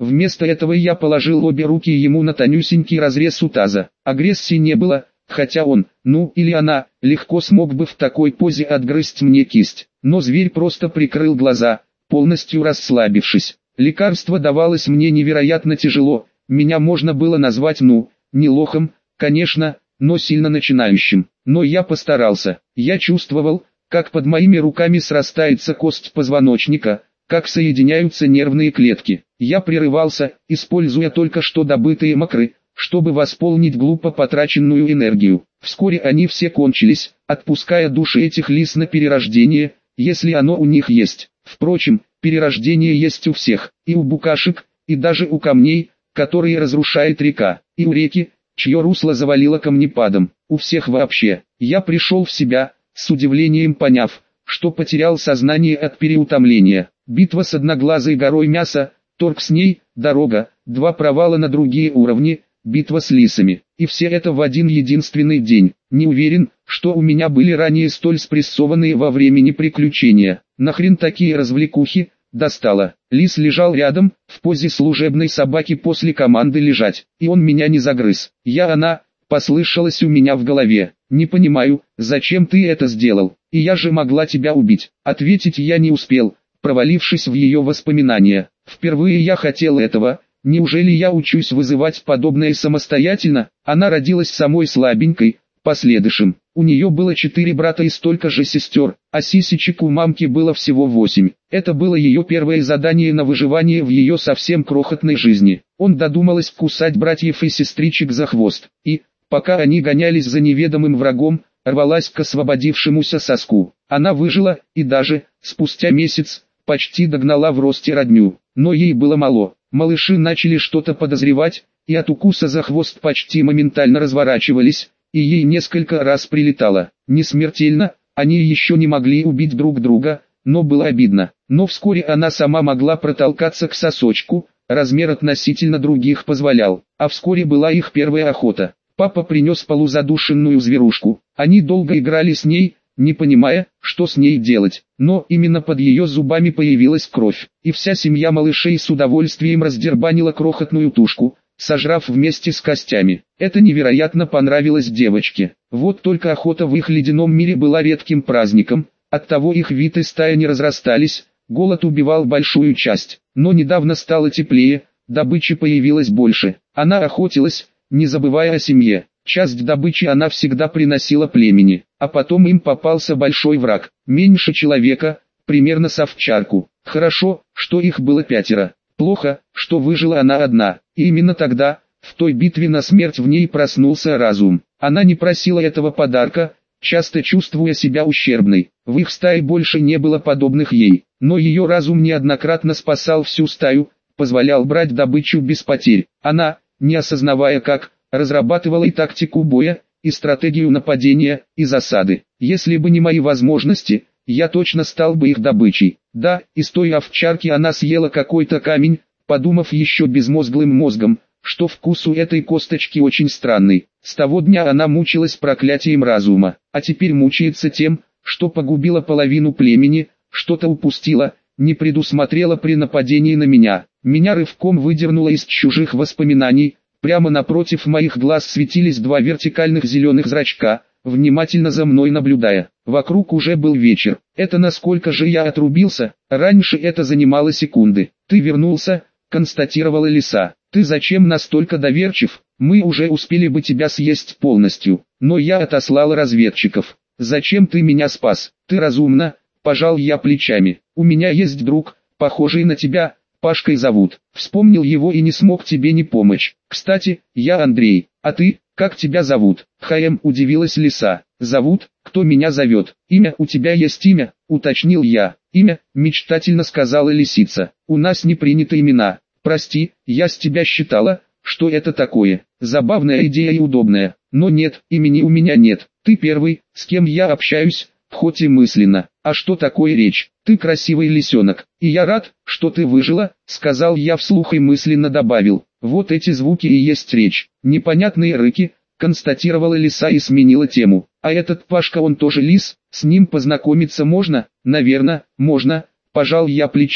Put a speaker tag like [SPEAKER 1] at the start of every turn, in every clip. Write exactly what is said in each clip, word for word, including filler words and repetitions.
[SPEAKER 1] Вместо этого я положил обе руки ему на тонюсенький разрез у таза. Агрессии не было, хотя он, ну или она, легко смог бы в такой позе отгрызть мне кисть. Но зверь просто прикрыл глаза, полностью расслабившись. Лекарство давалось мне невероятно тяжело, меня можно было назвать ну, не лохом, конечно, но сильно начинающим. Но я постарался. Я чувствовал, как под моими руками срастается кость позвоночника, как соединяются нервные клетки. Я прерывался, используя только что добытые макры, чтобы восполнить глупо потраченную энергию. Вскоре они все кончились, отпуская души этих лис на перерождение, если оно у них есть. Впрочем, перерождение есть у всех, и у букашек, и даже у камней, которые разрушает река, и у реки, чье русло завалило камнепадом. У всех вообще. Я пришел в себя, с удивлением поняв, что потерял сознание от переутомления. Битва с одноглазой горой мяса, торг с ней, дорога, два провала на другие уровни, битва с лисами. И все это в один единственный день. Не уверен, что у меня были ранее столь спрессованные во времени приключения. Нахрен такие развлекухи, достало. Лис лежал рядом, в позе служебной собаки после команды лежать, и он меня не загрыз. Я она, послышалось у меня в голове. Не понимаю, зачем ты это сделал, и я же могла тебя убить. Ответить я не успел, провалившись в ее воспоминания. Впервые я хотел этого. Неужели я учусь вызывать подобное самостоятельно? Она родилась самой слабенькой, последующим. У нее было четыре брата и столько же сестер, а сисечек у мамки было всего восемь. Это было ее первое задание на выживание в ее совсем крохотной жизни. Он додумалась кусать братьев и сестричек за хвост, и, пока они гонялись за неведомым врагом, рвалась к освободившемуся соску. Она выжила, и даже, спустя месяц, почти догнала в росте родню. Но ей было мало. Малыши начали что-то подозревать, и от укуса за хвост почти моментально разворачивались, и ей несколько раз прилетало. Не смертельно, они еще не могли убить друг друга, но было обидно. Но вскоре она сама могла протолкаться к сосочку, размер относительно других позволял. А вскоре была их первая охота. Папа принес полузадушенную зверушку. Они долго играли с ней, не понимая, что с ней делать. Но именно под ее зубами появилась кровь. И вся семья малышей с удовольствием раздербанила крохотную тушку, сожрав вместе с костями. Это невероятно понравилось девочке. Вот только охота в их ледяном мире была редким праздником, оттого их вид и стая не разрастались, голод убивал большую часть. Но недавно стало теплее, добычи появилось больше. Она охотилась, не забывая о семье. Часть добычи она всегда приносила племени, а потом им попался большой враг, меньше человека, примерно с овчарку. Хорошо, что их было пятеро. Плохо, что выжила она одна, и именно тогда, в той битве на смерть в ней проснулся разум. Она не просила этого подарка, часто чувствуя себя ущербной. В их стае больше не было подобных ей, но ее разум неоднократно спасал всю стаю, позволял брать добычу без потерь. Она, не осознавая как, разрабатывала и тактику боя, и стратегию нападения, и засады. Если бы не мои возможности, я точно стал бы их добычей. Да, из той овчарки она съела какой-то камень, подумав еще безмозглым мозгом, что вкус у этой косточки очень странный. С того дня она мучилась проклятием разума, а теперь мучается тем, что погубила половину племени, что-то упустила, не предусмотрела при нападении на меня. Меня рывком выдернуло из чужих воспоминаний. Прямо напротив моих глаз светились два вертикальных зеленых зрачка, внимательно за мной наблюдая. Вокруг уже был вечер. Это насколько же я отрубился, раньше это занимало секунды. «Ты вернулся», — констатировала лиса. «Ты зачем настолько доверчив? Мы уже успели бы тебя съесть полностью, но я отослала разведчиков. Зачем ты меня спас? Ты разумна», — пожал я плечами. «У меня есть друг, похожий на тебя, Пашкой зовут. Вспомнил его и не смог тебе не помочь. Кстати, я Андрей, а ты, как тебя зовут?» «Хаем», удивилась лиса. «Зовут? Кто меня зовет? Имя? У тебя есть имя?» — уточнил я. «Имя?» — мечтательно сказала лисица. «У нас не приняты имена. Прости, я с тебя считала, что это такое. Забавная идея и удобная. Но нет, имени у меня нет. Ты первый, с кем я общаюсь, хоть и мысленно. А что такое речь? Ты красивый лисенок, и я рад, что ты выжила», — сказал я вслух и мысленно добавил. «Вот эти звуки и есть речь». «Непонятные рыки», — констатировала лиса и сменила тему. «А этот Пашка, он тоже лис? С ним познакомиться можно?» «Наверно, можно», — пожал я плечами.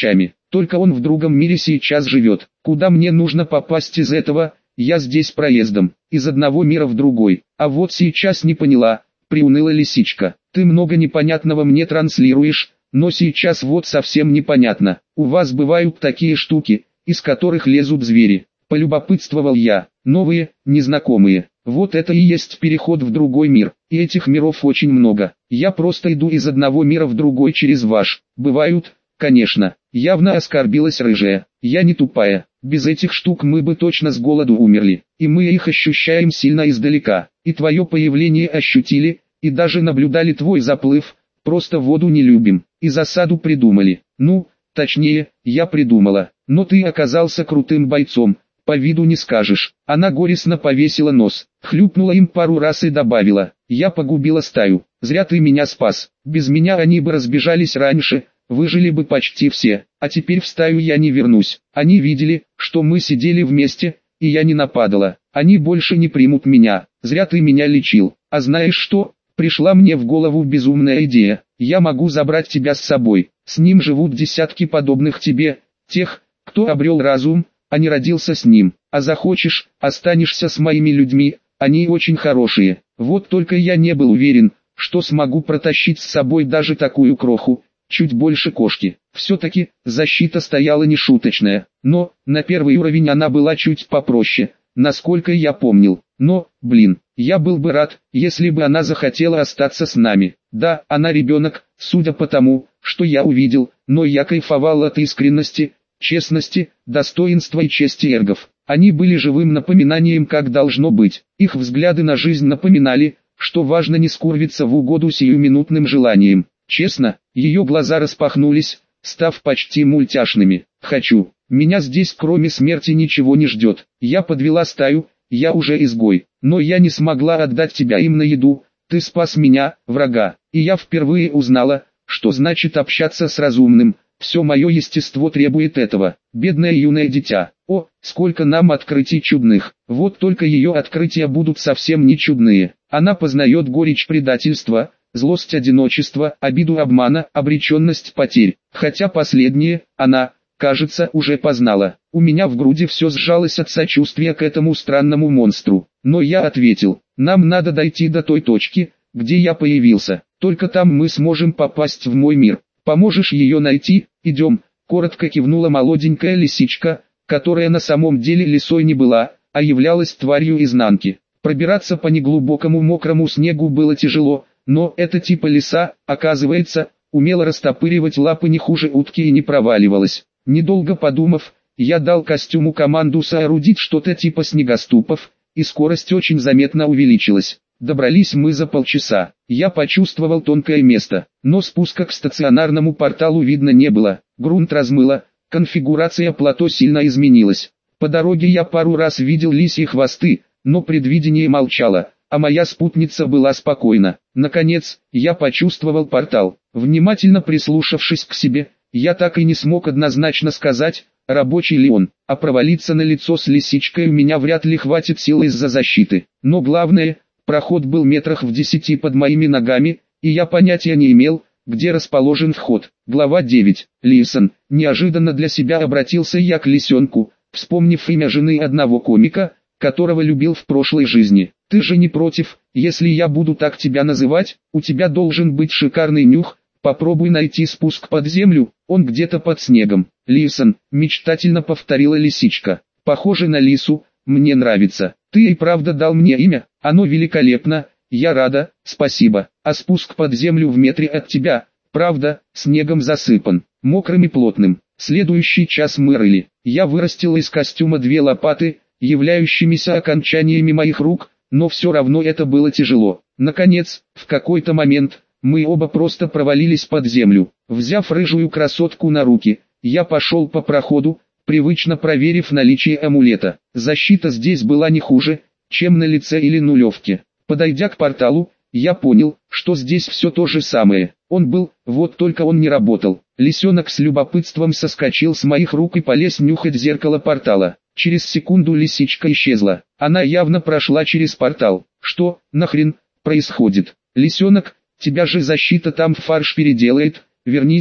[SPEAKER 1] только он в другом мире сейчас живет. Куда мне нужно попасть из этого? Я здесь проездом, из одного мира в другой. А вот сейчас не поняла, приуныла лисичка. Ты много непонятного мне транслируешь, но сейчас вот совсем непонятно. У вас бывают такие штуки, из которых лезут звери. Полюбопытствовал я. Новые, незнакомые. Вот это и есть переход в другой мир. И этих миров очень много. Я просто иду из одного мира в другой через ваш. Бывают, конечно. Явно оскорбилась рыжая. Я не тупая. Без этих штук мы бы точно с голоду умерли. И мы их ощущаем сильно издалека. И твое появление ощутили, и даже наблюдали твой заплыв. Просто воду не любим. И засаду придумали. Ну, точнее, я придумала. Но ты оказался крутым бойцом. По виду не скажешь. Она горестно повесила нос, хлюпнула им пару раз и добавила: я погубила стаю. Зря ты меня спас. Без меня они бы разбежались раньше, выжили бы почти все. А теперь в стаю я не вернусь. Они видели, что мы сидели вместе, и я не нападала. Они больше не примут меня. Зря ты меня лечил. А знаешь что? Пришла мне в голову безумная идея. Я могу забрать тебя с собой. С ним живут десятки подобных тебе, тех, кто обрел разум, а не родился с ним. А захочешь, останешься с моими людьми, они очень хорошие. Вот только я не был уверен, что смогу протащить с собой даже такую кроху, чуть больше кошки. Все-таки, защита стояла нешуточная, но, на первый уровень она была чуть попроще, насколько я помнил. Но, блин, я был бы рад, если бы она захотела остаться с нами. Да, она ребенок, судя по тому, что я увидел, но я кайфовал от искренности, честности, достоинства и чести эргов. Они были живым напоминанием, как должно быть. Их взгляды на жизнь напоминали, что важно не скурвиться в угоду сиюминутным желаниям. Честно, ее глаза распахнулись, став почти мультяшными. «Хочу. Меня здесь кроме смерти ничего не ждет. Я подвела стаю, я уже изгой. Но я не смогла отдать тебя им на еду. Ты спас меня, врага. И я впервые узнала, что значит общаться с разумным. Все мое естество требует этого. Бедное юное дитя. О, сколько нам открытий чудных. Вот только ее открытия будут совсем не чудные. Она познает горечь предательства, злость одиночества, обиду обмана, обреченность потерь. Хотя последнее, она, кажется, уже познала. У меня в груди все сжалось от сочувствия к этому странному монстру. Но я ответил: нам надо дойти до той точки, где я появился. Только там мы сможем попасть в мой мир. Поможешь ее найти? Идем. Коротко кивнула молоденькая лисичка, которая на самом деле лисой не была, а являлась тварью изнанки. Пробираться по неглубокому мокрому снегу было тяжело, но эта типа лиса, оказывается, умела растопыривать лапы не хуже утки и не проваливалась. Недолго подумав, я дал костюму команду соорудить что-то типа снегоступов, и скорость очень заметно увеличилась. Добрались мы за полчаса. Я почувствовал тонкое место, но спуска к стационарному порталу видно не было. Грунт размыло, конфигурация плато сильно изменилась. По дороге я пару раз видел лисьи хвосты, но предвидение молчало, а моя спутница была спокойна. Наконец, я почувствовал портал. Внимательно прислушавшись к себе, я так и не смог однозначно сказать, рабочий ли он, а провалиться на лицо с лисичкой у меня вряд ли хватит сил из-за защиты. Но главное, проход был метрах в десяти под моими ногами, и я понятия не имел, где расположен вход. Глава девять. Лисон. Неожиданно для себя обратился я к лисенку, вспомнив имя жены одного комика, которого любил в прошлой жизни. Ты же не против, если я буду так тебя называть? У тебя должен быть шикарный нюх, попробуй найти спуск под землю, он где-то под снегом. Лисон, мечтательно повторила лисичка. Похоже на лису, мне нравится. Ты и правда дал мне имя, оно великолепно, я рада, спасибо. А спуск под землю в метре от тебя, правда, снегом засыпан, мокрым и плотным. Следующий час мы рыли. Я вырастил из костюма две лопаты, являющимися окончаниями моих рук, но все равно это было тяжело. Наконец, в какой-то момент, мы оба просто провалились под землю. Взяв рыжую красотку на руки, я пошел по проходу, привычно проверив наличие амулета. Защита здесь была не хуже, чем на лице или нулевке. Подойдя к порталу, я понял, что здесь все то же самое. Он был, вот только он не работал. Лисенок с любопытством соскочил с моих рук и полез нюхать зеркало портала. Через секунду лисичка исчезла. Она явно прошла через портал. Что, нахрен, происходит? Лисенок, тебя же защита там в фарш переделает. Вернись,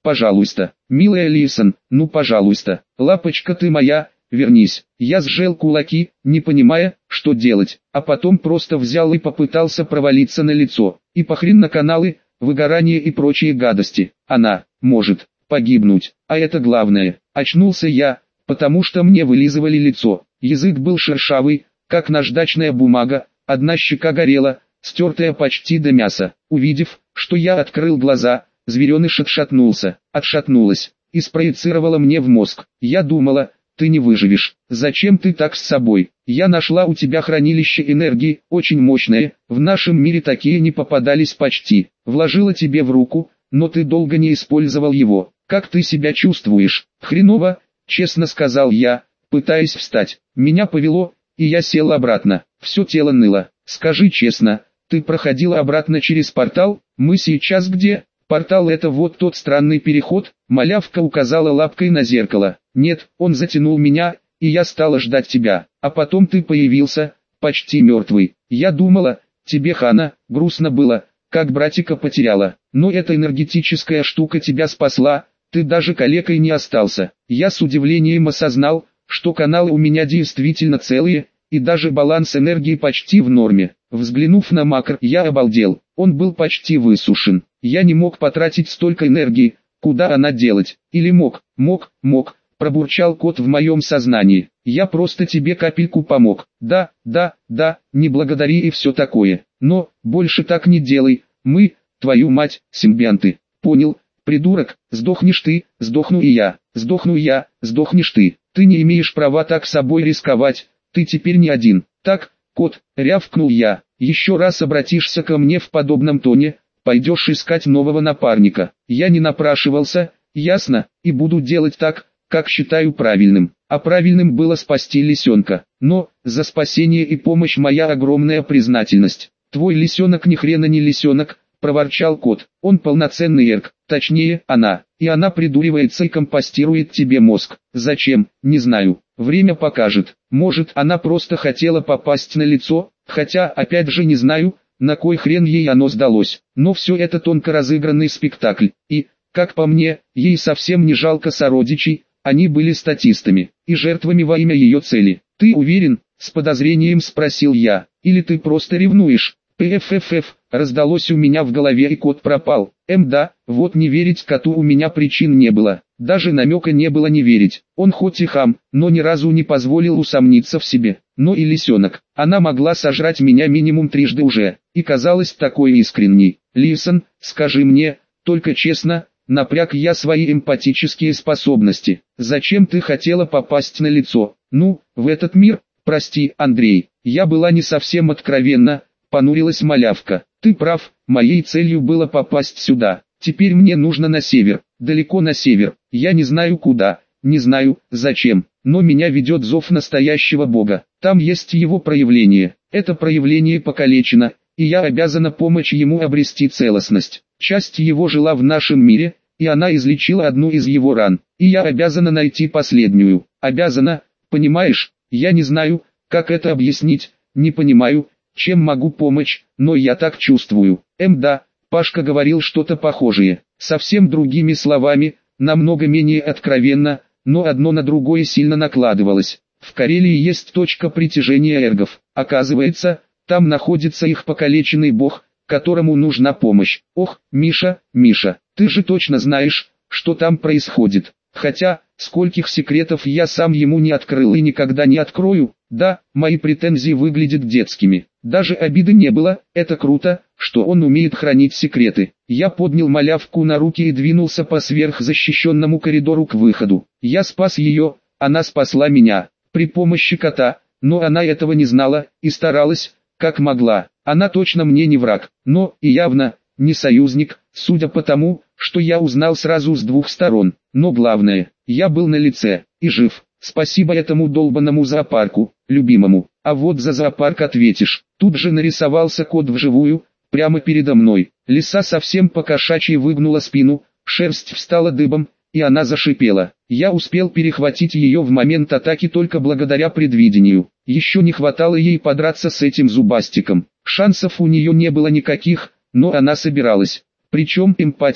[SPEAKER 1] пожалуйста, милая Лисон, ну пожалуйста, лапочка ты моя, вернись. Я сжал кулаки, не понимая, что делать, а потом просто взял и попытался провалиться на лицо. И похрен на каналы, выгорание и прочие гадости. Она может погибнуть, а это главное. Очнулся я, потому что мне вылизывали лицо. Язык был шершавый, как наждачная бумага, одна щека горела, стертая почти до мяса. Увидев, что я открыл глаза, звереныш отшатнулся, отшатнулась, и спроецировала мне в мозг. Я думала, ты не выживешь, зачем ты так с собой? Я нашла у тебя хранилище энергии, очень мощное, в нашем мире такие не попадались почти. Вложила тебе в руку, но ты долго не использовал его. Как ты себя чувствуешь? Хреново, честно сказал я, пытаясь встать. Меня повело, и я сел обратно. Все тело ныло. Скажи честно, ты проходила обратно через портал? Мы сейчас где? Портал — это вот тот странный переход. Малявка указала лапкой на зеркало. Нет, он затянул меня, и я стала ждать тебя. А потом ты появился, почти мертвый. Я думала, тебе хана, грустно было, как братика потеряла. Но эта энергетическая штука тебя спасла, ты даже калекой не остался. Я с удивлением осознал, что каналы у меня действительно целые, и даже баланс энергии почти в норме. Взглянув на макро, я обалдел. Он был почти высушен. Я не мог потратить столько энергии. Куда она делать? Или мог? Мог, мог. Пробурчал кот в моем сознании. Я просто тебе капельку помог. Да, да, да, не благодари и все такое. Но, больше так не делай. Мы, твою мать, симбионты. Понял, придурок, сдохнешь ты, сдохну и я. Сдохну я, сдохнешь ты. Ты не имеешь права так собой рисковать. Ты теперь не один. Так, кот, рявкнул я. Еще раз обратишься ко мне в подобном тоне, пойдешь искать нового напарника. Я не напрашивался, ясно, и буду делать так, как считаю правильным. А правильным было спасти лисенка. Но, за спасение и помощь моя огромная признательность. Твой лисенок ни хрена не лисенок, проворчал кот. Он полноценный эрк, точнее, она. И она придуривается и компостирует тебе мозг. Зачем, не знаю. Время покажет. Может, она просто хотела попасть на лицо, хотя, опять же, не знаю, на кой хрен ей оно сдалось. Но все это тонко разыгранный спектакль. И, как по мне, ей совсем не жалко сородичей. Они были статистами и жертвами во имя ее цели. Ты уверен? С подозрением спросил я. Или ты просто ревнуешь? Пффф, раздалось у меня в голове, и кот пропал. Эм да, вот не верить коту у меня причин не было. Даже намека не было не верить. Он хоть и хам, но ни разу не позволил усомниться в себе. Но и лисенок. Она могла сожрать меня минимум трижды уже. И казалась такой искренней. Лисон, скажи мне, только честно, напряг я свои эмпатические способности. Зачем ты хотела попасть на лицо? Ну, в этот мир? Прости, Андрей, я была не совсем откровенна. Понурилась малявка. Ты прав, моей целью было попасть сюда. Теперь мне нужно на север, далеко на север. Я не знаю куда, не знаю, зачем, но меня ведет зов настоящего бога. Там есть его проявление. Это проявление покалечено, и я обязана помочь ему обрести целостность. Часть его жила в нашем мире, и она излечила одну из его ран. И я обязана найти последнюю. Обязана, понимаешь? Я не знаю, как это объяснить, не понимаю, чем могу помочь, но я так чувствую. Эм да, Пашка говорил что-то похожее, совсем другими словами, намного менее откровенно, но одно на другое сильно накладывалось. В Карелии есть точка притяжения эргов. Оказывается, там находится их покалеченный бог, которому нужна помощь. Ох, Миша, Миша, ты же точно знаешь, что там происходит. Хотя, скольких секретов я сам ему не открыл и никогда не открою. Да, мои претензии выглядят детскими. Даже обиды не было, это круто, что он умеет хранить секреты. Я поднял малявку на руки и двинулся по сверхзащищенному коридору к выходу. Я спас ее, она спасла меня, при помощи кота, но она этого не знала, и старалась, как могла. Она точно мне не враг, но, и явно, не союзник, судя по тому, что я узнал сразу с двух сторон. Но главное, я был на лице, и жив. Спасибо этому долбанному зоопарку, любимому. А вот за зоопарк ответишь. Тут же нарисовался кот вживую, прямо передо мной. Лиса совсем по-кошачьи выгнула спину, шерсть встала дыбом, и она зашипела. Я успел перехватить ее в момент атаки только благодаря предвидению. Еще не хватало ей подраться с этим зубастиком. Шансов у нее не было никаких, но она собиралась. Причем эмпатия,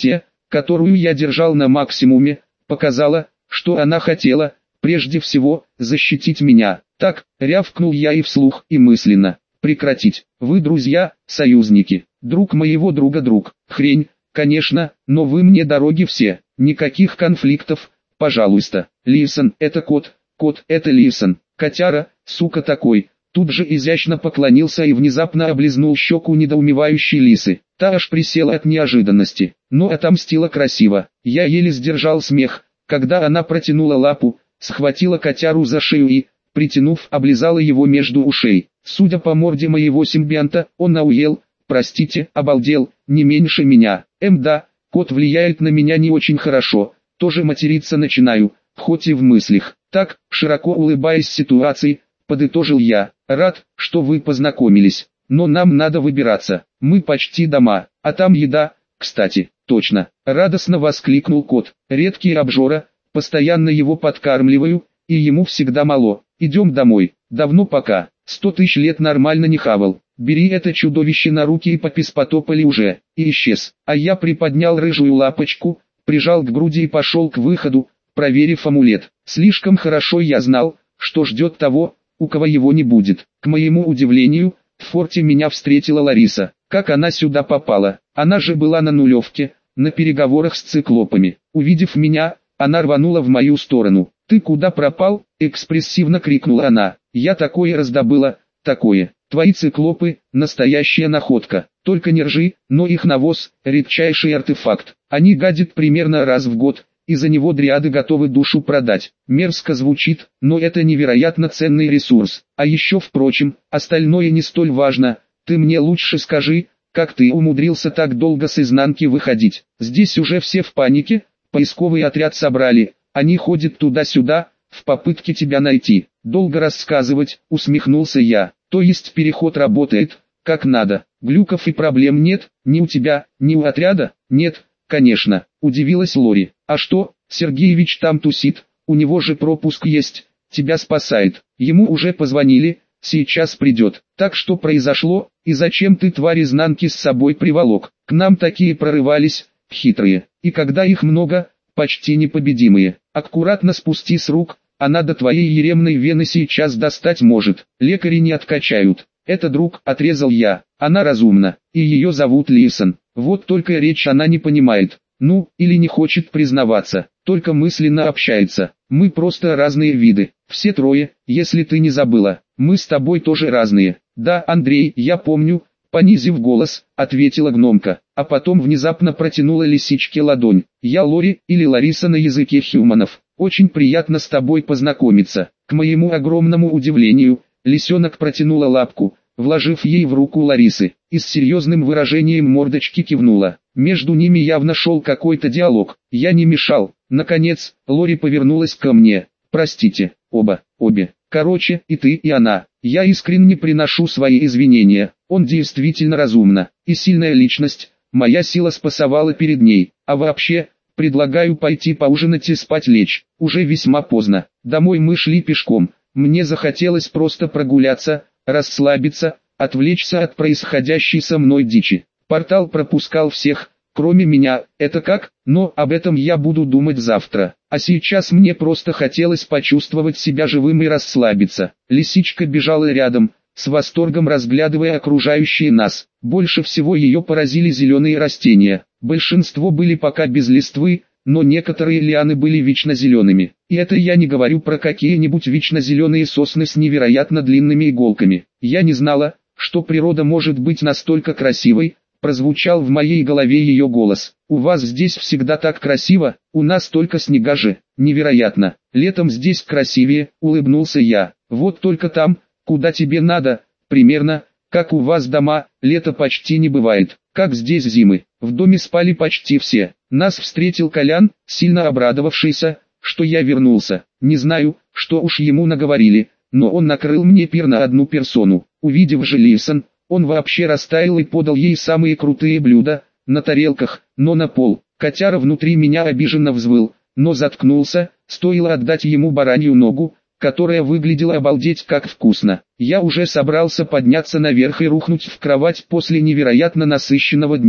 [SPEAKER 1] которую я держал на максимуме, показала, что она хотела, прежде всего, защитить меня. Так, рявкнул я и вслух, и мысленно. Прекратить. Вы друзья, союзники. Друг моего друга друг. Хрень, конечно, но вы мне дороги все. Никаких конфликтов, пожалуйста. Лисон, это кот, кот, это Лисон. Котяра, сука такой. Тут же изящно поклонился и внезапно облизнул щеку недоумевающей лисы. Та аж присела от неожиданности, но отомстила красиво. Я еле сдержал смех, когда она протянула лапу, схватила котяру за шею и, притянув, облизала его между ушей. Судя по морде моего симбионта, он ауел, простите, обалдел, не меньше меня. Эм да, кот влияет на меня не очень хорошо, тоже материться начинаю, хоть и в мыслях. Так, широко улыбаясь ситуации, подытожил я. Рад, что вы познакомились, но нам надо выбираться. Мы почти дома, а там еда, кстати, точно. Радостно воскликнул кот. Редкий обжора, постоянно его подкармливаю, и ему всегда мало. Идем домой. Давно пока. Сто тысяч лет нормально не хавал. Бери это чудовище на руки и попис потопали уже. И исчез. А я приподнял рыжую лапочку, прижал к груди и пошел к выходу, проверив амулет. Слишком хорошо я знал, что ждет того, у кого его не будет. К моему удивлению, в форте меня встретила Лариса. Как она сюда попала? Она же была на нулевке, на переговорах с циклопами. Увидев меня, она рванула в мою сторону. «Ты куда пропал?» – экспрессивно крикнула она. «Я такое раздобыла, такое. Твои циклопы – настоящая находка. Только не ржи, но их навоз – редчайший артефакт. Они гадят примерно раз в год, и за него дриады готовы душу продать. Мерзко звучит, но это невероятно ценный ресурс. А еще, впрочем, остальное не столь важно. Ты мне лучше скажи, как ты умудрился так долго с изнанки выходить? Здесь уже все в панике, поисковый отряд собрали, они ходят туда-сюда, в попытке тебя найти. Долго рассказывать, усмехнулся я. То есть переход работает, как надо. Глюков и проблем нет, ни у тебя, ни у отряда? Нет, конечно, удивилась Лори. А что, Сергеевич там тусит, у него же пропуск есть, тебя спасает. Ему уже позвонили, сейчас придет. Так что произошло, и зачем ты тварь изнанки с собой приволок? К нам такие прорывались, хитрые, и когда их много, почти непобедимые. Аккуратно спусти с рук, она до твоей еремной вены сейчас достать может. Лекари не откачают. Это друг, отрезал я. Она разумна, и ее зовут Лисон. Вот только речь она не понимает. Ну, или не хочет признаваться, только мысленно общается. Мы просто разные виды, все трое, если ты не забыла. Мы с тобой тоже разные. Да, Андрей, я помню, понизив голос, ответила гномка, а потом внезапно протянула лисичке ладонь. Я Лори, или Лариса на языке хьюманов. Очень приятно с тобой познакомиться. К моему огромному удивлению, лисенок протянула лапку, вложив ей в руку Ларисы, и с серьезным выражением мордочки кивнула. Между ними явно шел какой-то диалог. Я не мешал. Наконец, Лори повернулась ко мне. Простите, оба, обе. Короче, и ты, и она. Я искренне приношу свои извинения. Он действительно разумна и сильная личность. Моя сила спасовала перед ней. А вообще, предлагаю пойти поужинать и спать лечь. Уже весьма поздно. Домой мы шли пешком. Мне захотелось просто прогуляться, расслабиться, отвлечься от происходящей со мной дичи. Портал пропускал всех, кроме меня. Это как? Но об этом я буду думать завтра. А сейчас мне просто хотелось почувствовать себя живым и расслабиться. Лисичка бежала рядом, с восторгом разглядывая окружающие нас. Больше всего ее поразили зеленые растения. Большинство были пока без листвы, но некоторые лианы были вечно зелеными. И это я не говорю про какие-нибудь вечно зеленые сосны с невероятно длинными иголками. Я не знала, что природа может быть настолько красивой. Прозвучал в моей голове ее голос. «У вас здесь всегда так красиво, у нас только снега же, невероятно. Летом здесь красивее», — улыбнулся я. «Вот только там, куда тебе надо, примерно, как у вас дома, лета почти не бывает, как здесь зимы». В доме спали почти все. Нас встретил Колян, сильно обрадовавшийся, что я вернулся. Не знаю, что уж ему наговорили, но он накрыл мне пир на одну персону. Увидев же Лисон, он вообще растаял и подал ей самые крутые блюда, на тарелках, но на пол. Котяра внутри меня обиженно взвыл, но заткнулся, стоило отдать ему баранью ногу, которая выглядела обалдеть как вкусно. Я уже собрался подняться наверх и рухнуть в кровать после невероятно насыщенного дня.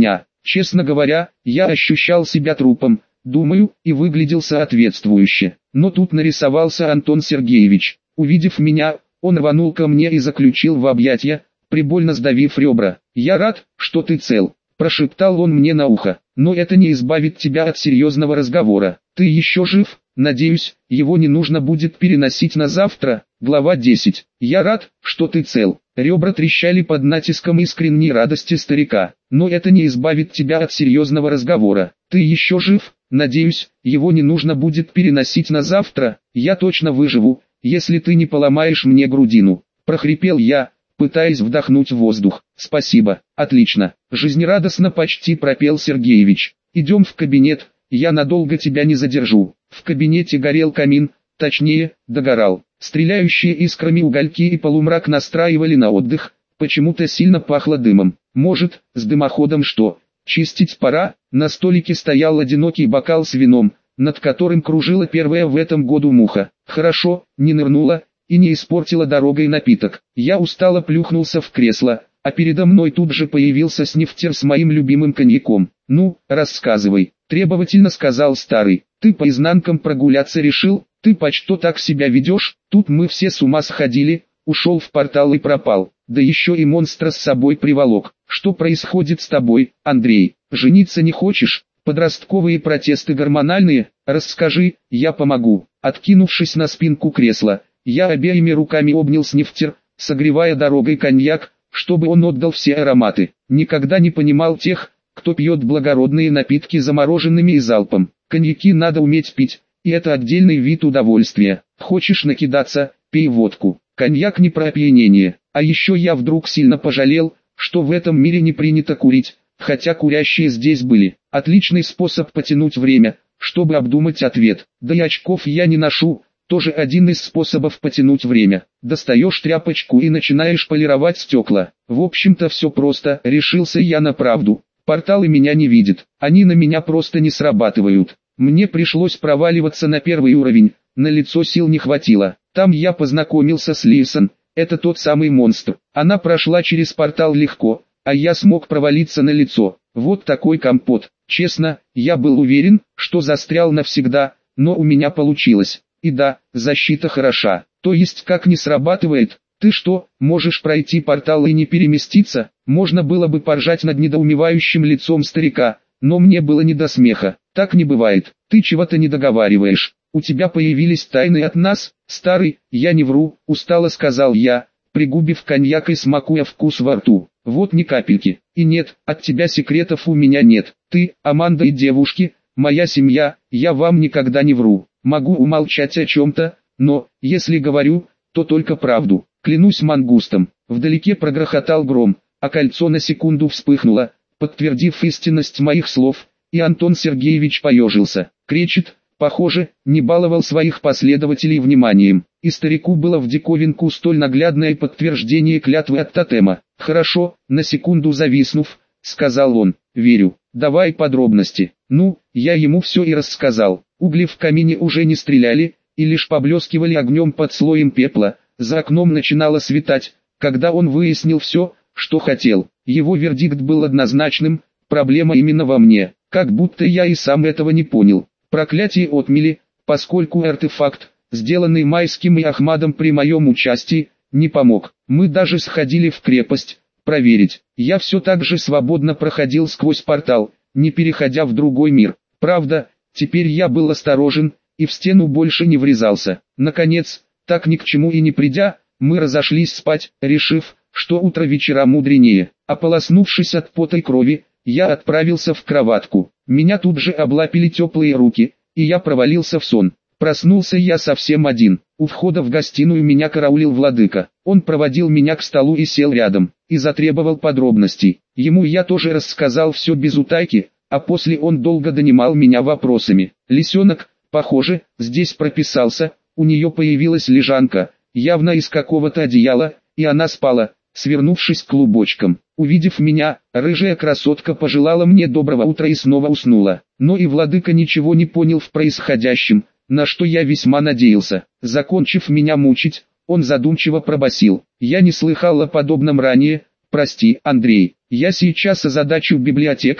[SPEAKER 1] Честно говоря, я ощущал себя трупом, думаю, и выглядел соответствующе. Но тут нарисовался Антон Сергеевич. Увидев меня, он рванул ко мне и заключил в объятия, прибольно сдавив ребра. «Я рад, что ты цел», – прошептал он мне на ухо. «Но это не избавит тебя от серьезного разговора. Ты еще жив? Надеюсь, его не нужно будет переносить на завтра». Глава десять. «Я рад, что ты цел». Ребра трещали под натиском искренней радости старика. «Но это не избавит тебя от серьезного разговора. Ты еще жив? Надеюсь, его не нужно будет переносить на завтра. Я точно выживу, если ты не поломаешь мне грудину», – прохрипел я, пытаясь вдохнуть воздух. «Спасибо, отлично», – жизнерадостно почти пропел Сергеевич. «Идем в кабинет, я надолго тебя не задержу». В кабинете горел камин, точнее, догорал. Стреляющие искрами угольки и полумрак настраивали на отдых, почему-то сильно пахло дымом. Может, с дымоходом что? Чистить пора. На столике стоял одинокий бокал с вином, над которым кружила первая в этом году муха. Хорошо, не нырнула и не испортила дорогой напиток. Я устало плюхнулся в кресло, а передо мной тут же появился снифтер с моим любимым коньяком. «Ну, рассказывай», – требовательно сказал старый. «Ты по изнанкам прогуляться решил? Ты по что так себя ведешь?» Тут мы все с ума сходили, ушел в портал и пропал. Да еще и монстра с собой приволок. «Что происходит с тобой, Андрей? Жениться не хочешь? Подростковые протесты гормональные? Расскажи, я помогу». Откинувшись на спинку кресла, я обеими руками обнял снифтер, согревая дорогой коньяк, чтобы он отдал все ароматы. Никогда не понимал тех, кто пьет благородные напитки замороженными и залпом. Коньяки надо уметь пить, и это отдельный вид удовольствия. Хочешь накидаться, пей водку. Коньяк не про опьянение. А еще я вдруг сильно пожалел, что в этом мире не принято курить, хотя курящие здесь были. Отличный способ потянуть время, чтобы обдумать ответ. Да и очков я не ношу, тоже один из способов потянуть время. Достаешь тряпочку и начинаешь полировать стекла. В общем-то все просто, решился я на правду. Порталы меня не видят, они на меня просто не срабатывают. Мне пришлось проваливаться на первый уровень, на лицо сил не хватило. Там я познакомился с Лисон, это тот самый монстр. Она прошла через портал легко, а я смог провалиться на лицо. Вот такой компот. Честно, я был уверен, что застрял навсегда, но у меня получилось. И да, защита хороша. То есть как не срабатывает? Ты что, можешь пройти портал и не переместиться? Можно было бы поржать над недоумевающим лицом старика, но мне было не до смеха. Так не бывает, ты чего-то не договариваешь. У тебя появились тайны от нас, старый, я не вру, устало сказал я, пригубив коньяк и смакуя вкус во рту. Вот ни капельки. И нет, от тебя секретов у меня нет. Ты, Аманда и девушки, моя семья, я вам никогда не вру. Могу умолчать о чем-то, но, если говорю, то только правду. Клянусь мангустом. Вдалеке прогрохотал гром, а кольцо на секунду вспыхнуло, подтвердив истинность моих слов, и Антон Сергеевич поежился. Кречет, похоже, не баловал своих последователей вниманием, и старику было в диковинку столь наглядное подтверждение клятвы от тотема. «Хорошо», на секунду зависнув, сказал он, «верю, давай подробности». Ну, я ему все и рассказал. Угли в камине уже не стреляли, и лишь поблескивали огнем под слоем пепла. За окном начинало светать, когда он выяснил все, что хотел. Его вердикт был однозначным, проблема именно во мне, как будто я и сам этого не понял. Проклятие отмели, поскольку артефакт, сделанный Майским и Ахмадом при моем участии, не помог. Мы даже сходили в крепость, проверить. Я все так же свободно проходил сквозь портал, не переходя в другой мир. Правда, теперь я был осторожен, и в стену больше не врезался. Наконец, так ни к чему и не придя, мы разошлись спать, решив, что утро вечера мудренее. Ополоснувшись от пота и крови, я отправился в кроватку. Меня тут же облапили теплые руки, и я провалился в сон. Проснулся я совсем один. У входа в гостиную меня караулил владыка. Он проводил меня к столу и сел рядом, и затребовал подробностей. Ему я тоже рассказал все без утайки, а после он долго донимал меня вопросами. Лисенок, похоже, здесь прописался, у нее появилась лежанка, явно из какого-то одеяла, и она спала, свернувшись клубочком. Увидев меня, рыжая красотка пожелала мне доброго утра и снова уснула. Но и владыка ничего не понял в происходящем, на что я весьма надеялся. Закончив меня мучить, он задумчиво пробасил: «Я не слыхал о подобном ранее, прости, Андрей, я сейчас озадачу библиотекарей,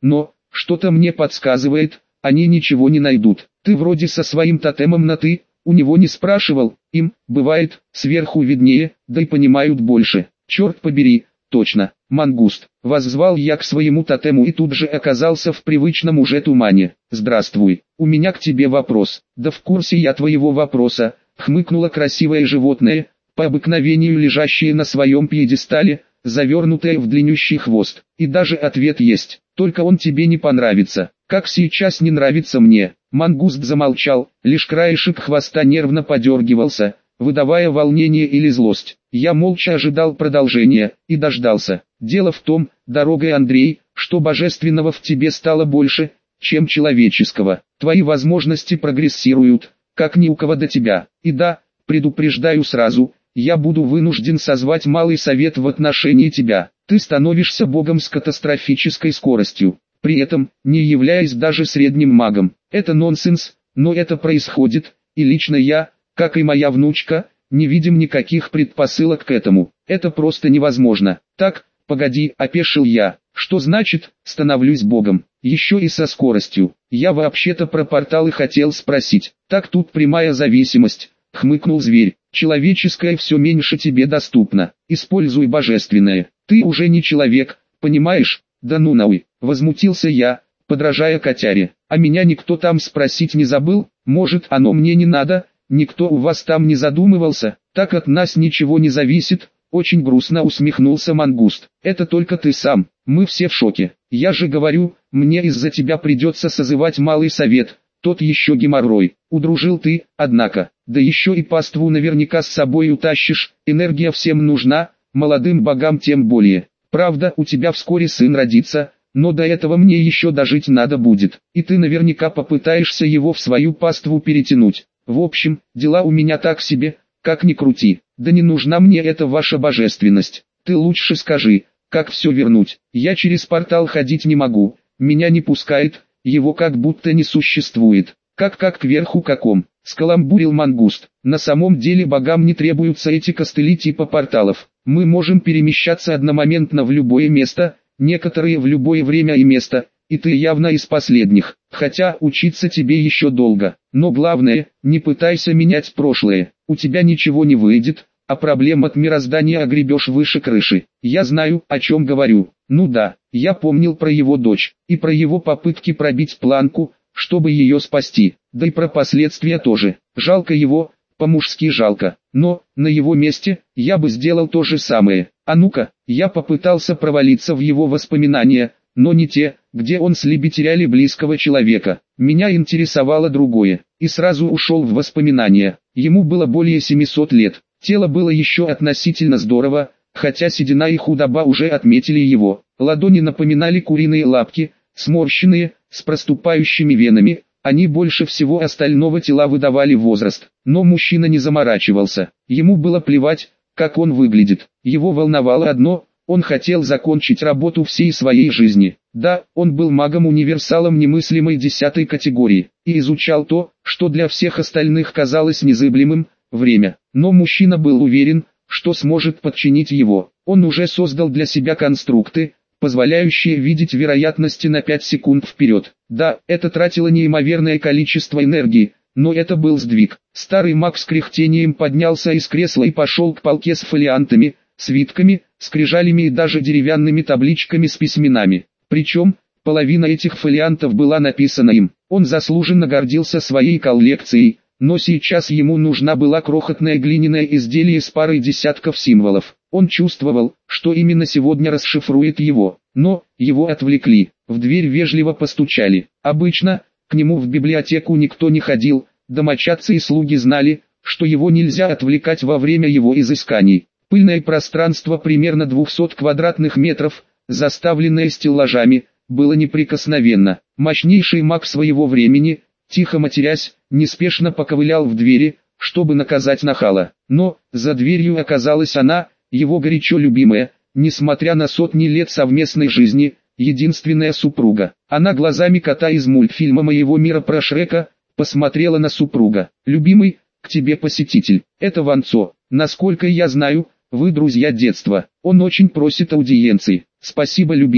[SPEAKER 1] но, что-то мне подсказывает, они ничего не найдут. Ты вроде со своим тотемом на «ты», у него не спрашивал, им, бывает, сверху виднее, да и понимают больше. Черт побери, точно, мангуст. Воззвал я к своему тотему и тут же оказался в привычном уже тумане. Здравствуй, у меня к тебе вопрос. Да в курсе я твоего вопроса, хмыкнуло красивое животное, по обыкновению лежащее на своем пьедестале, завернутое в длиннющий хвост. И даже ответ есть, только он тебе не понравится, как сейчас не нравится мне. Мангуст замолчал, лишь краешек хвоста нервно подергивался, выдавая волнение или злость. Я молча ожидал продолжения, и дождался. Дело в том, дорогой Андрей, что божественного в тебе стало больше, чем человеческого. Твои возможности прогрессируют, как ни у кого до тебя. И да, предупреждаю сразу, я буду вынужден созвать малый совет в отношении тебя. Ты становишься богом с катастрофической скоростью, при этом, не являясь даже средним магом. Это нонсенс, но это происходит, и лично я, как и моя внучка, не видим никаких предпосылок к этому. Это просто невозможно. Так, погоди, опешил я. Что значит, становлюсь богом? Еще и со скоростью. Я вообще-то про порталы хотел спросить. Так тут прямая зависимость, хмыкнул зверь. Человеческое все меньше тебе доступно. Используй божественное. Ты уже не человек, понимаешь? Да ну нахуй, возмутился я, подражая котяре. А меня никто там спросить не забыл? Может, оно мне не надо? Никто у вас там не задумывался? Так от нас ничего не зависит. Очень грустно усмехнулся мангуст. Это только ты сам. Мы все в шоке. Я же говорю, мне из-за тебя придется созывать малый совет. Тот еще геморрой. Удружил ты, однако. Да еще и паству наверняка с собой утащишь. Энергия всем нужна, молодым богам тем более. Правда, у тебя вскоре сын родится, но до этого мне еще дожить надо будет. И ты наверняка попытаешься его в свою паству перетянуть. В общем, дела у меня так себе, как ни крути. Да не нужна мне эта ваша божественность. Ты лучше скажи, как все вернуть. Я через портал ходить не могу, меня не пускает, его как будто не существует. Как-как кверху каком, скаламбурил мангуст. На самом деле богам не требуются эти костыли типа порталов. Мы можем перемещаться одномоментно в любое место, некоторые в любое время и место, и ты явно из последних. Хотя учиться тебе еще долго. Но главное, не пытайся менять прошлое. У тебя ничего не выйдет, а проблем от мироздания огребешь выше крыши. Я знаю, о чем говорю. Ну да, я помнил про его дочь, и про его попытки пробить планку, чтобы ее спасти, да и про последствия тоже. Жалко его, по-мужски жалко, но, на его месте, я бы сделал то же самое. А ну-ка, я попытался провалиться в его воспоминания, но не те, где он с Либи теряли близкого человека. Меня интересовало другое, и сразу ушел в воспоминания. Ему было более семисот лет, тело было еще относительно здорово, хотя седина и худоба уже отметили его. Ладони напоминали куриные лапки, сморщенные, с проступающими венами, они больше всего остального тела выдавали возраст. Но мужчина не заморачивался, ему было плевать, как он выглядит. Его волновало одно, он хотел закончить работу всей своей жизни. Да, он был магом-универсалом немыслимой десятой категории, и изучал то, что для всех остальных казалось незыблемым, время. Но мужчина был уверен, что сможет подчинить его. Он уже создал для себя конструкты, позволяющие видеть вероятности на пять секунд вперед. Да, это тратило неимоверное количество энергии, но это был сдвиг. Старый маг с кряхтением поднялся из кресла и пошел к полке с фолиантами, свитками, скрижалями и даже деревянными табличками с письменами. Причем, половина этих фолиантов была написана им. Он заслуженно гордился своей коллекцией, но сейчас ему нужна была крохотное глиняное изделие с парой десятков символов. Он чувствовал, что именно сегодня расшифрует его, но его отвлекли. В дверь вежливо постучали. Обычно, к нему в библиотеку никто не ходил, домочадцы и слуги знали, что его нельзя отвлекать во время его изысканий. Пыльное пространство примерно двухсот квадратных метров, заставленное стеллажами, было неприкосновенно. Мощнейший маг своего времени, тихо матерясь, неспешно поковылял в двери, чтобы наказать нахала. Но, за дверью оказалась она, его горячо любимая, несмотря на сотни лет совместной жизни, единственная супруга. Она глазами кота из мультфильма «Моего мира» про Шрека, посмотрела на супруга. «Любимый, к тебе посетитель. Это Ванцо. Насколько я знаю, вы друзья детства. Он очень просит аудиенции». «Спасибо, любимая».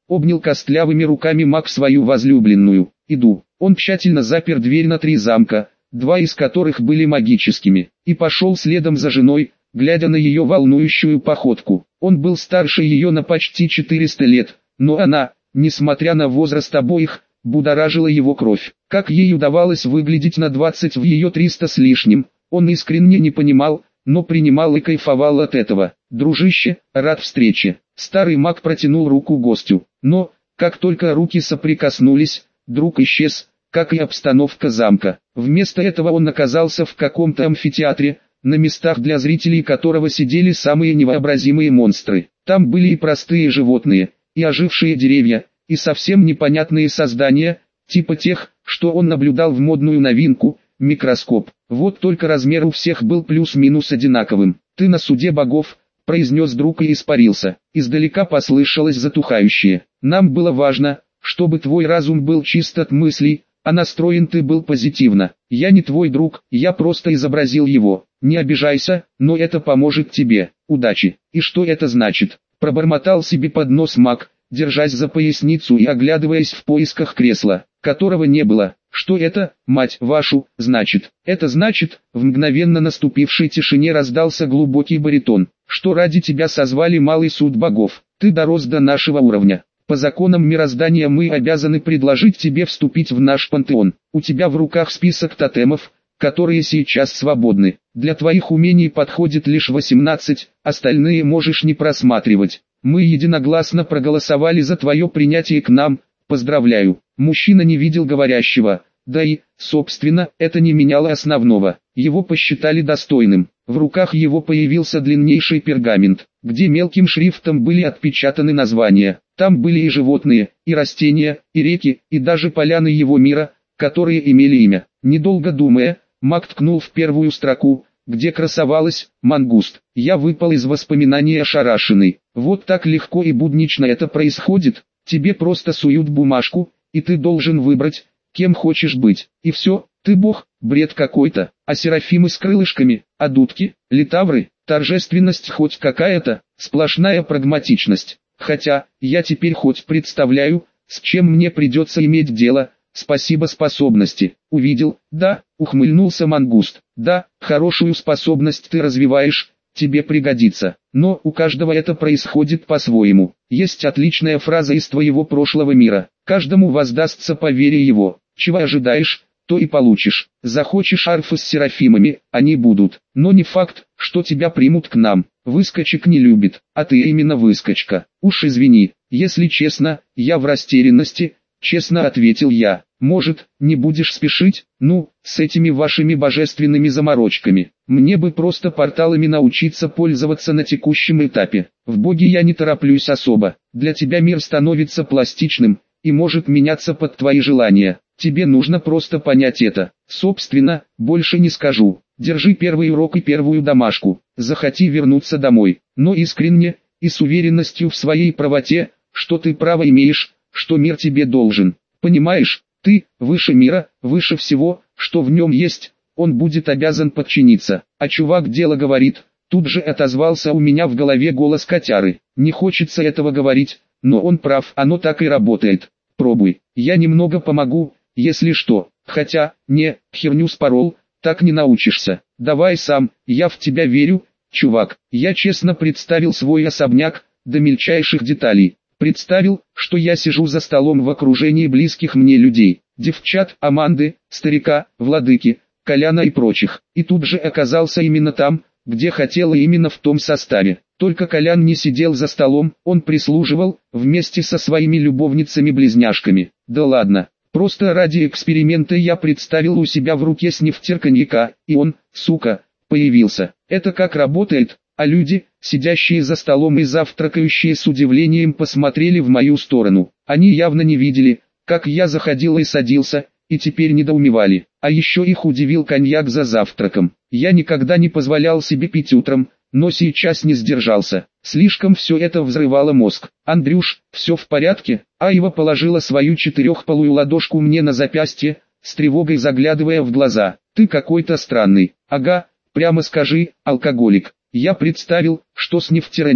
[SPEAKER 1] обнял костлявыми руками маг свою возлюбленную. Иду. Он тщательно запер дверь на три замка, два из которых были магическими, и пошел следом за женой, глядя на ее волнующую походку. Он был старше ее на почти четыреста лет, но она, несмотря на возраст обоих, будоражила его кровь. Как ей удавалось выглядеть на двадцать в ее триста с лишним, он искренне не понимал, но принимал и кайфовал от этого. «Дружище, рад встрече». Старый маг протянул руку гостю, но, как только руки соприкоснулись, друг исчез, как и обстановка замка. Вместо этого он оказался в каком-то амфитеатре, на местах для зрителей которого сидели самые невообразимые монстры. Там были и простые животные, и ожившие деревья, и совсем непонятные создания, типа тех, что он наблюдал в модную новинку, микроскоп. Вот только размер у всех был плюс-минус одинаковым. «Ты на суде богов», — произнес друг и испарился. Издалека послышалось затухающее. «Нам было важно, чтобы твой разум был чист от мыслей, а настроен ты был позитивно. Я не твой друг, я просто изобразил его. Не обижайся, но это поможет тебе. Удачи». «И что это значит?» — пробормотал себе под нос маг, держась за поясницу и оглядываясь в поисках кресла, которого не было. «Что это, мать вашу, значит?» «Это значит», в мгновенно наступившей тишине раздался глубокий баритон, «что ради тебя созвали малый суд богов. Ты дорос до нашего уровня. По законам мироздания мы обязаны предложить тебе вступить в наш пантеон. У тебя в руках список тотемов, которые сейчас свободны. Для твоих умений подходит лишь восемнадцать, остальные можешь не просматривать. Мы единогласно проголосовали за твое принятие к нам, поздравляю». Мужчина не видел говорящего, да и, собственно, это не меняло основного. Его посчитали достойным. В руках его появился длиннейший пергамент, где мелким шрифтом были отпечатаны названия. Там были и животные, и растения, и реки, и даже поляны его мира, которые имели имя. Недолго думая, маг ткнул в первую строку, где красовалась «Мангуст». Я выпал из воспоминаний ошарашенный. Вот так легко и буднично это происходит. Тебе просто суют бумажку, и ты должен выбрать, кем хочешь быть. И все, ты бог, бред какой-то. А серафимы с крылышками, а дудки, литавры, торжественность хоть какая-то, сплошная прагматичность. Хотя, я теперь хоть представляю, с чем мне придется иметь дело. Спасибо способности. Увидел, да, ухмыльнулся Мангуст. Да, хорошую способность ты развиваешь, тебе пригодится. Но у каждого это происходит по-своему. Есть отличная фраза из твоего прошлого мира. Каждому воздастся по вере его. Чего ожидаешь, то и получишь. Захочешь арфы с серафимами, они будут. Но не факт, что тебя примут к нам. Выскочек не любит, а ты именно выскочка. Уж извини, если честно, я в растерянности, честно ответил я. Может, не будешь спешить? Ну, с этими вашими божественными заморочками. Мне бы просто порталами научиться пользоваться на текущем этапе. В боге я не тороплюсь особо. Для тебя мир становится пластичным и может меняться под твои желания. Тебе нужно просто понять это. Собственно, больше не скажу. Держи первый урок и первую домашку. Захоти вернуться домой, но искренне и с уверенностью в своей правоте, что ты право имеешь, что мир тебе должен. Понимаешь? Ты, выше мира, выше всего, что в нем есть, он будет обязан подчиниться. А чувак дело говорит, тут же отозвался у меня в голове голос котяры. Не хочется этого говорить, но он прав, оно так и работает. Пробуй, я немного помогу, если что. Хотя, не, херню спорол, так не научишься. Давай сам, я в тебя верю, чувак. Я честно представил свой особняк, до мельчайших деталей. Представил, что я сижу за столом в окружении близких мне людей, девчат, Аманды, старика, владыки, Коляна и прочих. И тут же оказался именно там, где хотел и именно в том составе. Только Колян не сидел за столом, он прислуживал, вместе со своими любовницами-близняшками. Да ладно, просто ради эксперимента я представил у себя в руке снифтер коньяка, и он, сука, появился. Это как работает? А люди, сидящие за столом и завтракающие с удивлением посмотрели в мою сторону. Они явно не видели, как я заходил и садился, и теперь недоумевали. А еще их удивил коньяк за завтраком. Я никогда не позволял себе пить утром, но сейчас не сдержался. Слишком все это взрывало мозг. «Андрюш, все в порядке?» Айва положила свою четырехпалую ладошку мне на запястье, с тревогой заглядывая в глаза. «Ты какой-то странный». «Ага, прямо скажи, алкоголик». Я представил, что снифтера нет,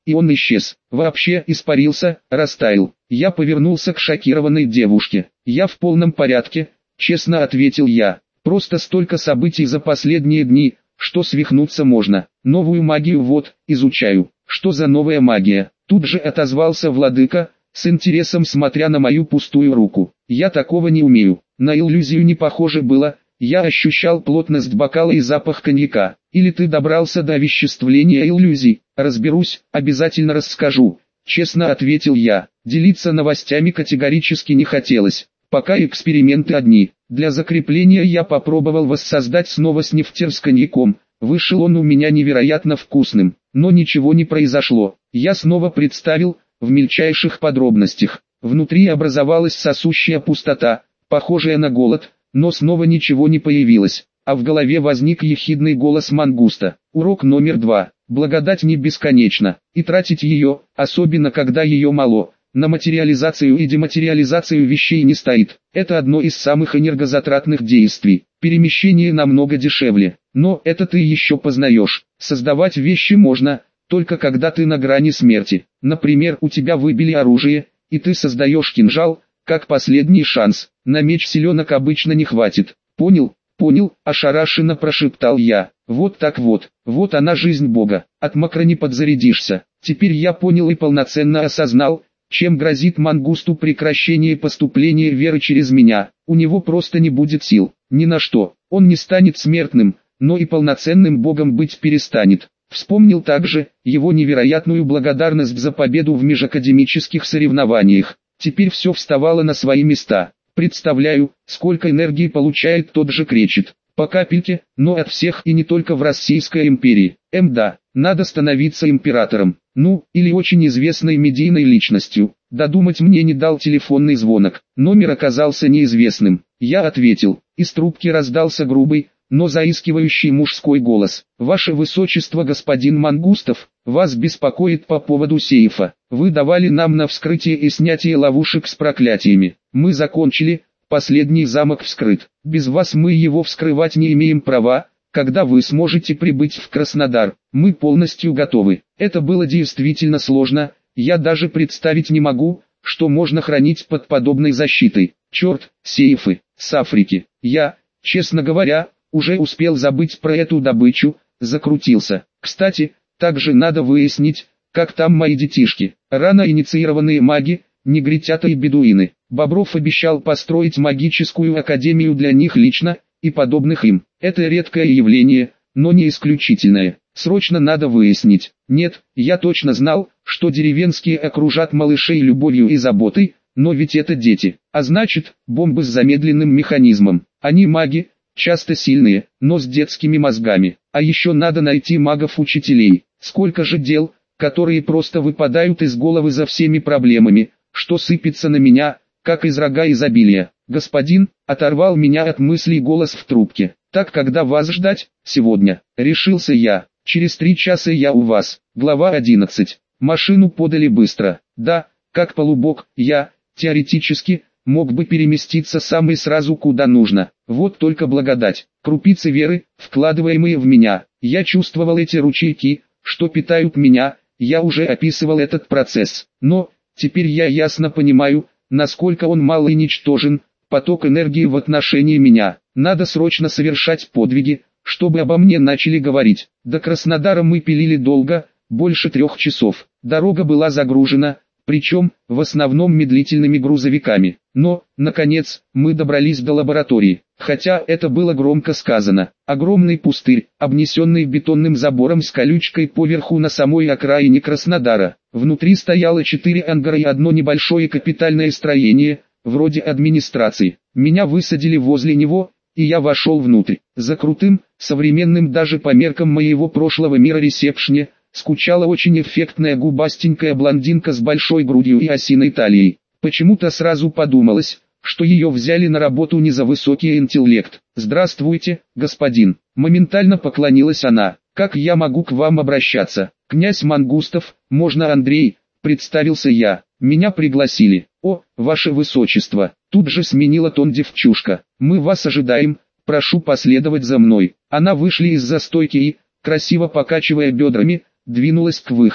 [SPEAKER 1] и он исчез. Вообще испарился, растаял. Я повернулся к шокированной девушке. «Я в полном порядке», — честно ответил я. «Просто столько событий за последние дни, что свихнуться можно. Новую магию вот, изучаю». «Что за новая магия?» Тут же отозвался владыка, с интересом смотря на мою пустую руку. «Я такого не умею». На иллюзию не похоже было, я ощущал плотность бокала и запах коньяка. «Или ты добрался до овеществления иллюзий?» «Разберусь, обязательно расскажу», — честно ответил я. Делиться новостями категорически не хотелось. Пока эксперименты одни. Для закрепления я попробовал воссоздать снова снифтер с коньяком. Вышел он у меня невероятно вкусным. Но ничего не произошло. Я снова представил, в мельчайших подробностях. Внутри образовалась сосущая пустота, похожая на голод, но снова ничего не появилось. А в голове возник ехидный голос мангуста. Урок номер два. Благодать не бесконечна, и тратить ее, особенно когда ее мало, на материализацию и дематериализацию вещей не стоит. Это одно из самых энергозатратных действий. Перемещение намного дешевле, но это ты еще познаешь. Создавать вещи можно, только когда ты на грани смерти. Например, у тебя выбили оружие, и ты создаешь кинжал, как последний шанс. На меч селенок обычно не хватит. Понял? Понял, ошарашенно прошептал я. Вот так вот, вот она жизнь Бога. От макро не подзарядишься. Теперь я понял и полноценно осознал, чем грозит мангусту прекращение поступления веры через меня. У него просто не будет сил, ни на что. Он не станет смертным, но и полноценным Богом быть перестанет. Вспомнил также его невероятную благодарность за победу в межакадемических соревнованиях. Теперь все вставало на свои места. Представляю, сколько энергии получает тот же Кречет. По капельке, но от всех и не только в Российской империи. Эм да, надо становиться императором. Ну, или очень известной медийной личностью. Додумать мне не дал телефонный звонок. Номер оказался неизвестным. Я ответил. Из трубки раздался грубый, но заискивающий мужской голос. «Ваше Высочество, господин Мангустов, вас беспокоит по поводу сейфа. Вы давали нам на вскрытие и снятие ловушек с проклятиями. Мы закончили, последний замок вскрыт. Без вас мы его вскрывать не имеем права. Когда вы сможете прибыть в Краснодар, мы полностью готовы». Это было действительно сложно, я даже представить не могу, что можно хранить под подобной защитой. Черт, сейфы, с Африки. Я, честно говоря, уже успел забыть про эту добычу, закрутился. Кстати, также надо выяснить, как там мои детишки. Рано инициированные маги, негритята и бедуины. Бобров обещал построить магическую академию для них лично, и подобных им. Это редкое явление, но не исключительное. Срочно надо выяснить. Нет, я точно знал, что деревенские окружат малышей любовью и заботой, но ведь это дети. А значит, бомбы с замедленным механизмом. Они маги, часто сильные, но с детскими мозгами. А еще надо найти магов-учителей. Сколько же дел, которые просто выпадают из головы за всеми проблемами, что сыпется на меня, как из рога изобилия. «Господин», оторвал меня от мыслей голос в трубке. «Так когда вас ждать?» «Сегодня», решился я. «Через три часа я у вас». Глава одиннадцать. Машину подали быстро. Да, как полубог, я, теоретически, мог бы переместиться сам и сразу куда нужно. Вот только благодать, крупицы веры, вкладываемые в меня. Я чувствовал эти ручейки, что питают меня, я уже описывал этот процесс. Но, теперь я ясно понимаю, насколько он мал и ничтожен, поток энергии в отношении меня. Надо срочно совершать подвиги, чтобы обо мне начали говорить. До Краснодара мы пилили долго, больше трех часов. Дорога была загружена, причем, в основном медлительными грузовиками. Но, наконец, мы добрались до лаборатории. Хотя это было громко сказано. Огромный пустырь, обнесенный бетонным забором с колючкой поверху на самой окраине Краснодара. Внутри стояло четыре ангара и одно небольшое капитальное строение, вроде администрации. Меня высадили возле него, и я вошел внутрь. За крутым, современным даже по меркам моего прошлого мира ресепшне, скучала очень эффектная губастенькая блондинка с большой грудью и осиной талией. Почему-то сразу подумалось, что ее взяли на работу не за высокий интеллект. «Здравствуйте, господин», моментально поклонилась она. «Как я могу к вам обращаться?» «Князь Мангустов, можно Андрей», представился я. «Меня пригласили». «О, ваше высочество», тут же сменила тон девчушка. «Мы вас ожидаем, прошу последовать за мной». Она вышли из-за стойки и, красиво покачивая бедрами, двинулась к выходу.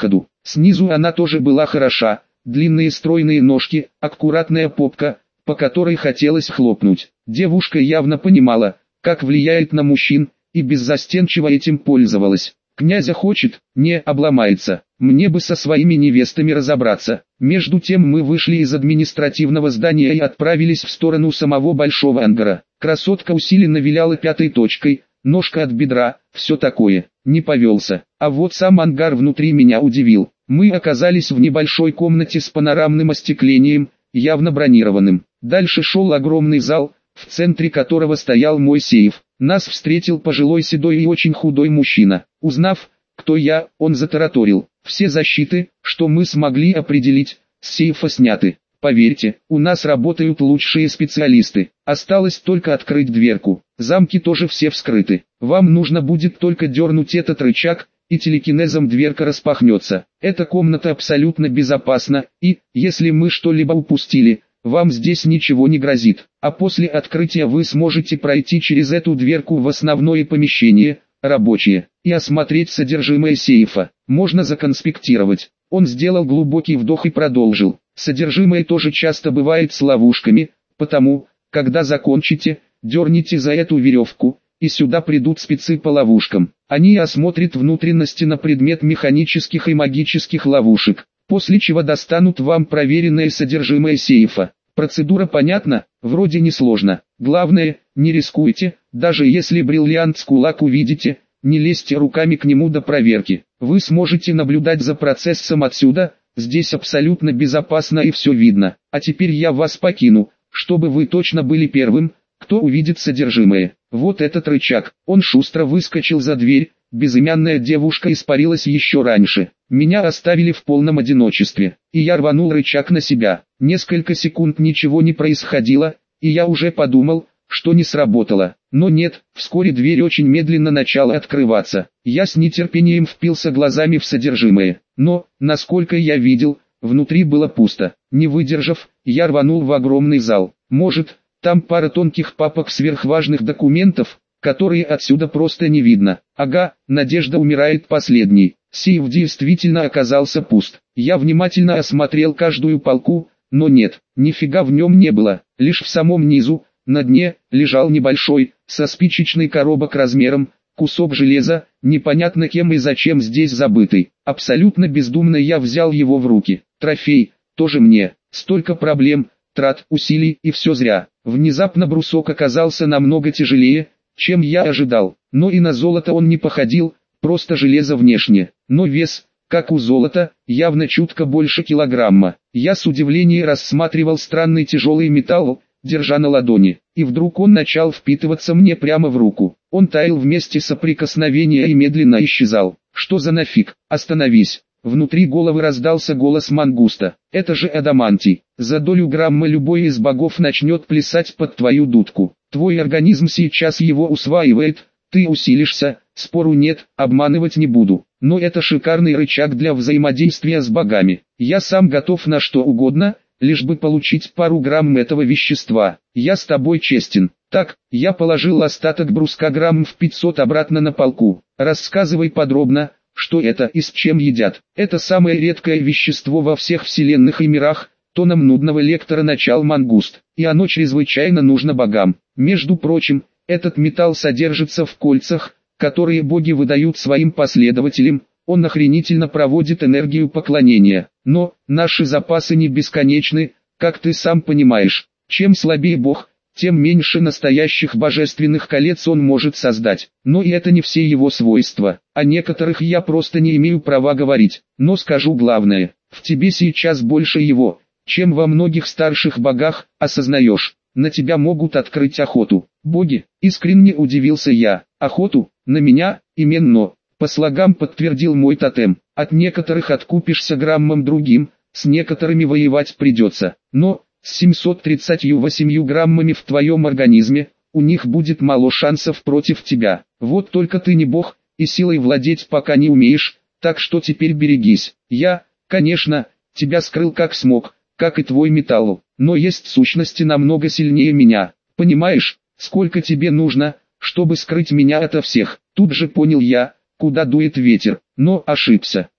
[SPEAKER 1] Снизу она тоже была хороша, длинные стройные ножки, аккуратная попка, по которой хотелось хлопнуть. Девушка явно понимала, как влияет на мужчин, и беззастенчиво этим пользовалась. Князя хочет, не обломается. Мне бы со своими невестами разобраться. Между тем мы вышли из административного здания и отправились в сторону самого большого ангара. Красотка усиленно виляла пятой точкой, ножка от бедра, все такое. Не повелся. А вот сам ангар внутри меня удивил. Мы оказались в небольшой комнате с панорамным остеклением, явно бронированным. Дальше шел огромный зал, в центре которого стоял мой сейф. Нас встретил пожилой седой и очень худой мужчина. Узнав, кто я, он затараторил: все защиты, что мы смогли определить, с сейфа сняты. Поверьте, у нас работают лучшие специалисты. Осталось только открыть дверку. Замки тоже все вскрыты. Вам нужно будет только дернуть этот рычаг, и телекинезом дверка распахнется. Эта комната абсолютно безопасна, и, если мы что-либо упустили, вам здесь ничего не грозит. А после открытия вы сможете пройти через эту дверку в основное помещение, рабочее, и осмотреть содержимое сейфа. Можно законспектировать. Он сделал глубокий вдох и продолжил. Содержимое тоже часто бывает с ловушками, потому, когда закончите, дерните за эту веревку, и сюда придут спецы по ловушкам. Они осмотрят внутренности на предмет механических и магических ловушек, после чего достанут вам проверенное содержимое сейфа. Процедура понятна? Вроде несложно. Главное, не рискуйте, даже если бриллиант с кулак увидите, не лезьте руками к нему до проверки. Вы сможете наблюдать за процессом отсюда, здесь абсолютно безопасно и все видно. А теперь я вас покину, чтобы вы точно были первым, кто увидит содержимое. Вот этот рычаг. Он шустро выскочил за дверь, безымянная девушка испарилась еще раньше. Меня оставили в полном одиночестве, и я рванул рычаг на себя. Несколько секунд ничего не происходило, и я уже подумал, что не сработало. Но нет, вскоре дверь очень медленно начала открываться. Я с нетерпением впился глазами в содержимое. Но, насколько я видел, внутри было пусто. Не выдержав, я рванул в огромный зал. Может, там пара тонких папок сверхважных документов, которые отсюда просто не видно. Ага, надежда умирает последней. Сейф действительно оказался пуст. Я внимательно осмотрел каждую полку, но нет, нифига в нем не было. Лишь в самом низу, на дне, лежал небольшой, со спичечный коробок размером, кусок железа, непонятно кем и зачем здесь забытый. Абсолютно бездумно я взял его в руки. Трофей, тоже мне. Столько проблем, трат, усилий, и все зря. Внезапно брусок оказался намного тяжелее, чем я ожидал. Но и на золото он не походил, просто железо внешне. Но вес, как у золота, явно чутко больше килограмма. Я с удивлением рассматривал странный тяжелый металл, держа на ладони, и вдруг он начал впитываться мне прямо в руку. Он таял вместе соприкосновения и медленно исчезал. Что за нафиг? Остановись! Внутри головы раздался голос мангуста. Это же адамантий. За долю грамма любой из богов начнет плясать под твою дудку. Твой организм сейчас его усваивает, ты усилишься, спору нет, обманывать не буду. Но это шикарный рычаг для взаимодействия с богами. Я сам готов на что угодно, лишь бы получить пару грамм этого вещества. Я с тобой честен. Так, я положил остаток бруска грамм в пятьсот обратно на полку. Рассказывай подробно, что это и с чем едят. Это самое редкое вещество во всех вселенных и мирах, тоном нудного лектора начал мангуст. И оно чрезвычайно нужно богам. Между прочим, этот металл содержится в кольцах, которые боги выдают своим последователям. Он охренительно проводит энергию поклонения. Но, наши запасы не бесконечны, как ты сам понимаешь. Чем слабее бог, тем меньше настоящих божественных колец он может создать. Но и это не все его свойства. О некоторых я просто не имею права говорить. Но скажу главное, в тебе сейчас больше его, чем во многих старших богах, осознаешь. На тебя могут открыть охоту. Боги, искренне удивился я. Охоту? На меня? Именно. По слогам подтвердил мой тотем. От некоторых откупишься граммом другим, с некоторыми воевать придется. Но, с семьсот тридцатью восемью граммами в твоем организме, у них будет мало шансов против тебя. Вот только ты не бог, и силой владеть пока не умеешь, так что теперь берегись. Я, конечно, тебя скрыл как смог, как и твой металл, но есть сущности намного сильнее меня. Понимаешь, сколько тебе нужно, чтобы скрыть меня ото всех? Тут же понял я, куда дует ветер, но ошибся.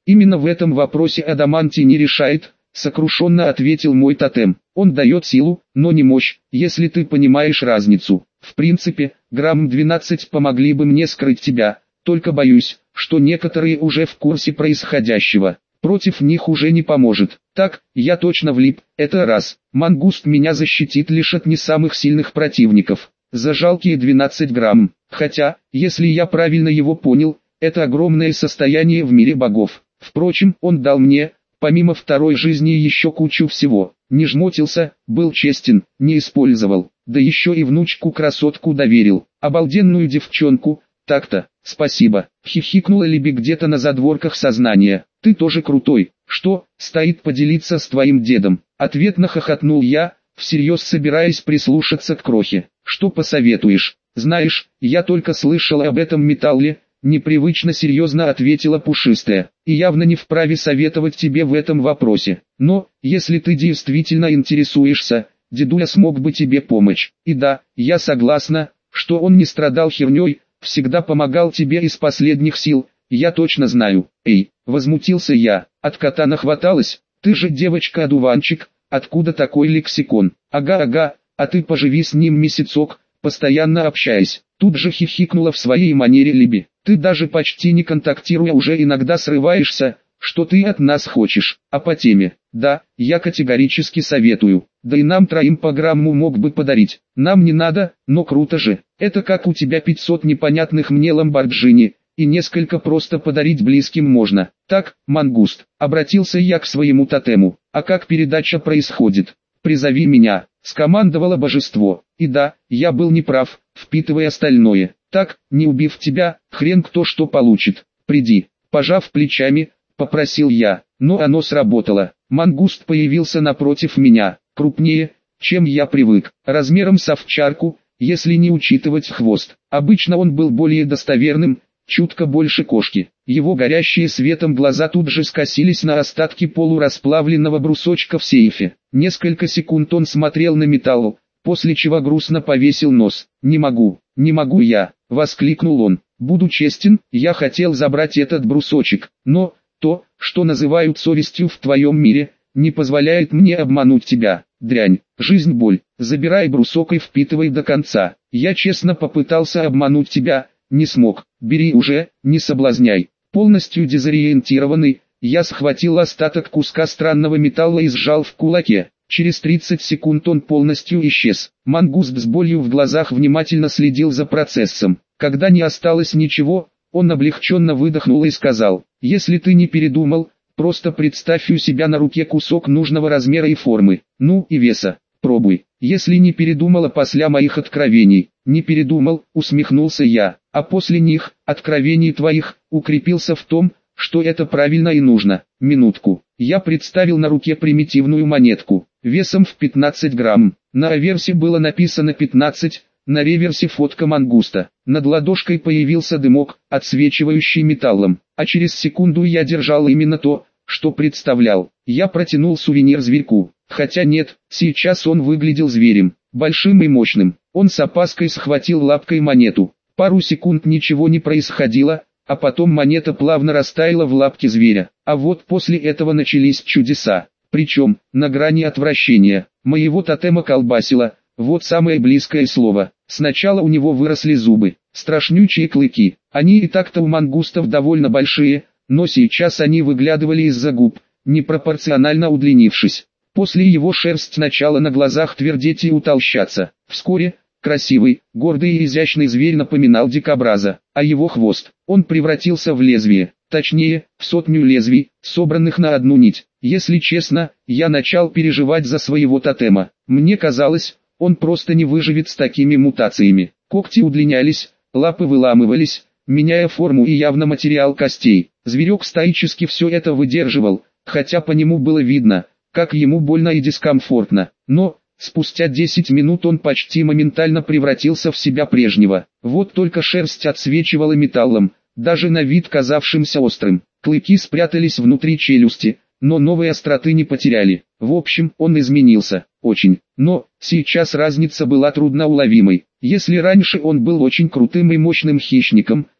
[SPEAKER 1] Именно в этом вопросе адамантий не решает, сокрушенно ответил мой тотем. Он дает силу, но не мощь, если ты понимаешь разницу. В принципе, грамм двенадцать помогли бы мне скрыть тебя, только боюсь, что некоторые уже в курсе происходящего. Против них уже не поможет. Так, я точно влип, это раз. Мангуст меня защитит лишь от не самых сильных противников. За жалкие двенадцать грамм. Хотя, если я правильно его понял, это огромное состояние в мире богов. Впрочем, он дал мне, помимо второй жизни, еще кучу всего. Не жмотился, был честен, не использовал. Да еще и внучку-красотку доверил. Обалденную девчонку. Так-то, спасибо. Хихикнула Либи где-то на задворках сознания. Ты тоже крутой. Что, стоит поделиться с твоим дедом? Ответно хохотнул я, всерьез собираясь прислушаться к крохе. Что посоветуешь? Знаешь, я только слышала об этом металле, непривычно серьезно ответила Пушистая. И явно не вправе советовать тебе в этом вопросе. Но, если ты действительно интересуешься, дедуля смог бы тебе помочь. И да, я согласна, что он не страдал херней, всегда помогал тебе из последних сил, я точно знаю. Эй, возмутился я, от кота нахваталась, ты же девочка-одуванчик, откуда такой лексикон? Ага-ага, а ты поживи с ним месяцок, постоянно общаясь. Тут же хихикнула в своей манере Либи. Ты даже почти не контактируя уже иногда срываешься, что ты от нас хочешь. А по теме, да, я категорически советую. Да и нам троим по грамму мог бы подарить. Нам не надо, но круто же. Это как у тебя пятьсот непонятных мне ламборджини, и несколько просто подарить близким можно. Так, Мангуст, обратился я к своему тотему. А как передача происходит? Призови меня, скомандовало божество. И да, я был неправ, впитывая остальное. Так, не убив тебя, хрен кто что получит. Приди, пожав плечами, попросил я. Но оно сработало. Мангуст появился напротив меня, крупнее, чем я привык, размером с овчарку, если не учитывать хвост. Обычно он был более достоверным, чутко больше кошки. Его горящие светом глаза тут же скосились на остатки полурасплавленного брусочка в сейфе. Несколько секунд он смотрел на металл, после чего грустно повесил нос. «Не могу, не могу я», — воскликнул он. «Буду честен, я хотел забрать этот брусочек, но то, что называют совестью в твоем мире, не позволяет мне обмануть тебя. Дрянь, жизнь боль, забирай брусок и впитывай до конца. Я честно попытался обмануть тебя, не смог. Бери уже, не соблазняй». Полностью дезориентированный, я схватил остаток куска странного металла и сжал в кулаке. Через тридцать секунд он полностью исчез. Мангуст с болью в глазах внимательно следил за процессом. Когда не осталось ничего, он облегченно выдохнул и сказал: «Если ты не передумал, просто представь у себя на руке кусок нужного размера и формы, ну и веса. Пробуй. Если не передумала после моих откровений». «Не передумал», усмехнулся я, «а после них, откровений твоих, укрепился в том, что это правильно и нужно». Минутку. Я представил на руке примитивную монетку, весом в пятнадцать грамм. На аверсе было написано пятнадцать, на реверсе фотка мангуста. Над ладошкой появился дымок, отсвечивающий металлом, а через секунду я держал именно то, что представлял. Я протянул сувенир зверьку, хотя нет, сейчас он выглядел зверем, большим и мощным. Он с опаской схватил лапкой монету. Пару секунд ничего не происходило, а потом монета плавно растаяла в лапке зверя. А вот после этого начались чудеса. Причем, на грани отвращения. Моего тотема колбасило, вот самое близкое слово. Сначала у него выросли зубы, страшнючие клыки. Они и так-то у мангустов довольно большие, но сейчас они выглядывали из-за губ, непропорционально удлинившись. После его шерсть начала на глазах твердеть и утолщаться. Вскоре, красивый, гордый и изящный зверь напоминал дикобраза, а его хвост, он превратился в лезвие, точнее, в сотню лезвий, собранных на одну нить. Если честно, я начал переживать за своего тотема. Мне казалось, он просто не выживет с такими мутациями. Когти удлинялись, лапы выламывались, меняя форму и явно материал костей. Зверек стоически все это выдерживал, хотя по нему было видно, как ему больно и дискомфортно. Но, спустя десять минут он почти моментально превратился в себя прежнего. Вот только шерсть отсвечивала металлом, даже на вид казавшимся острым. Клыки спрятались внутри челюсти, но новой остроты не потеряли. В общем, он изменился. Очень. Но, сейчас разница была трудноуловимой. Если раньше он был очень крутым и мощным хищником,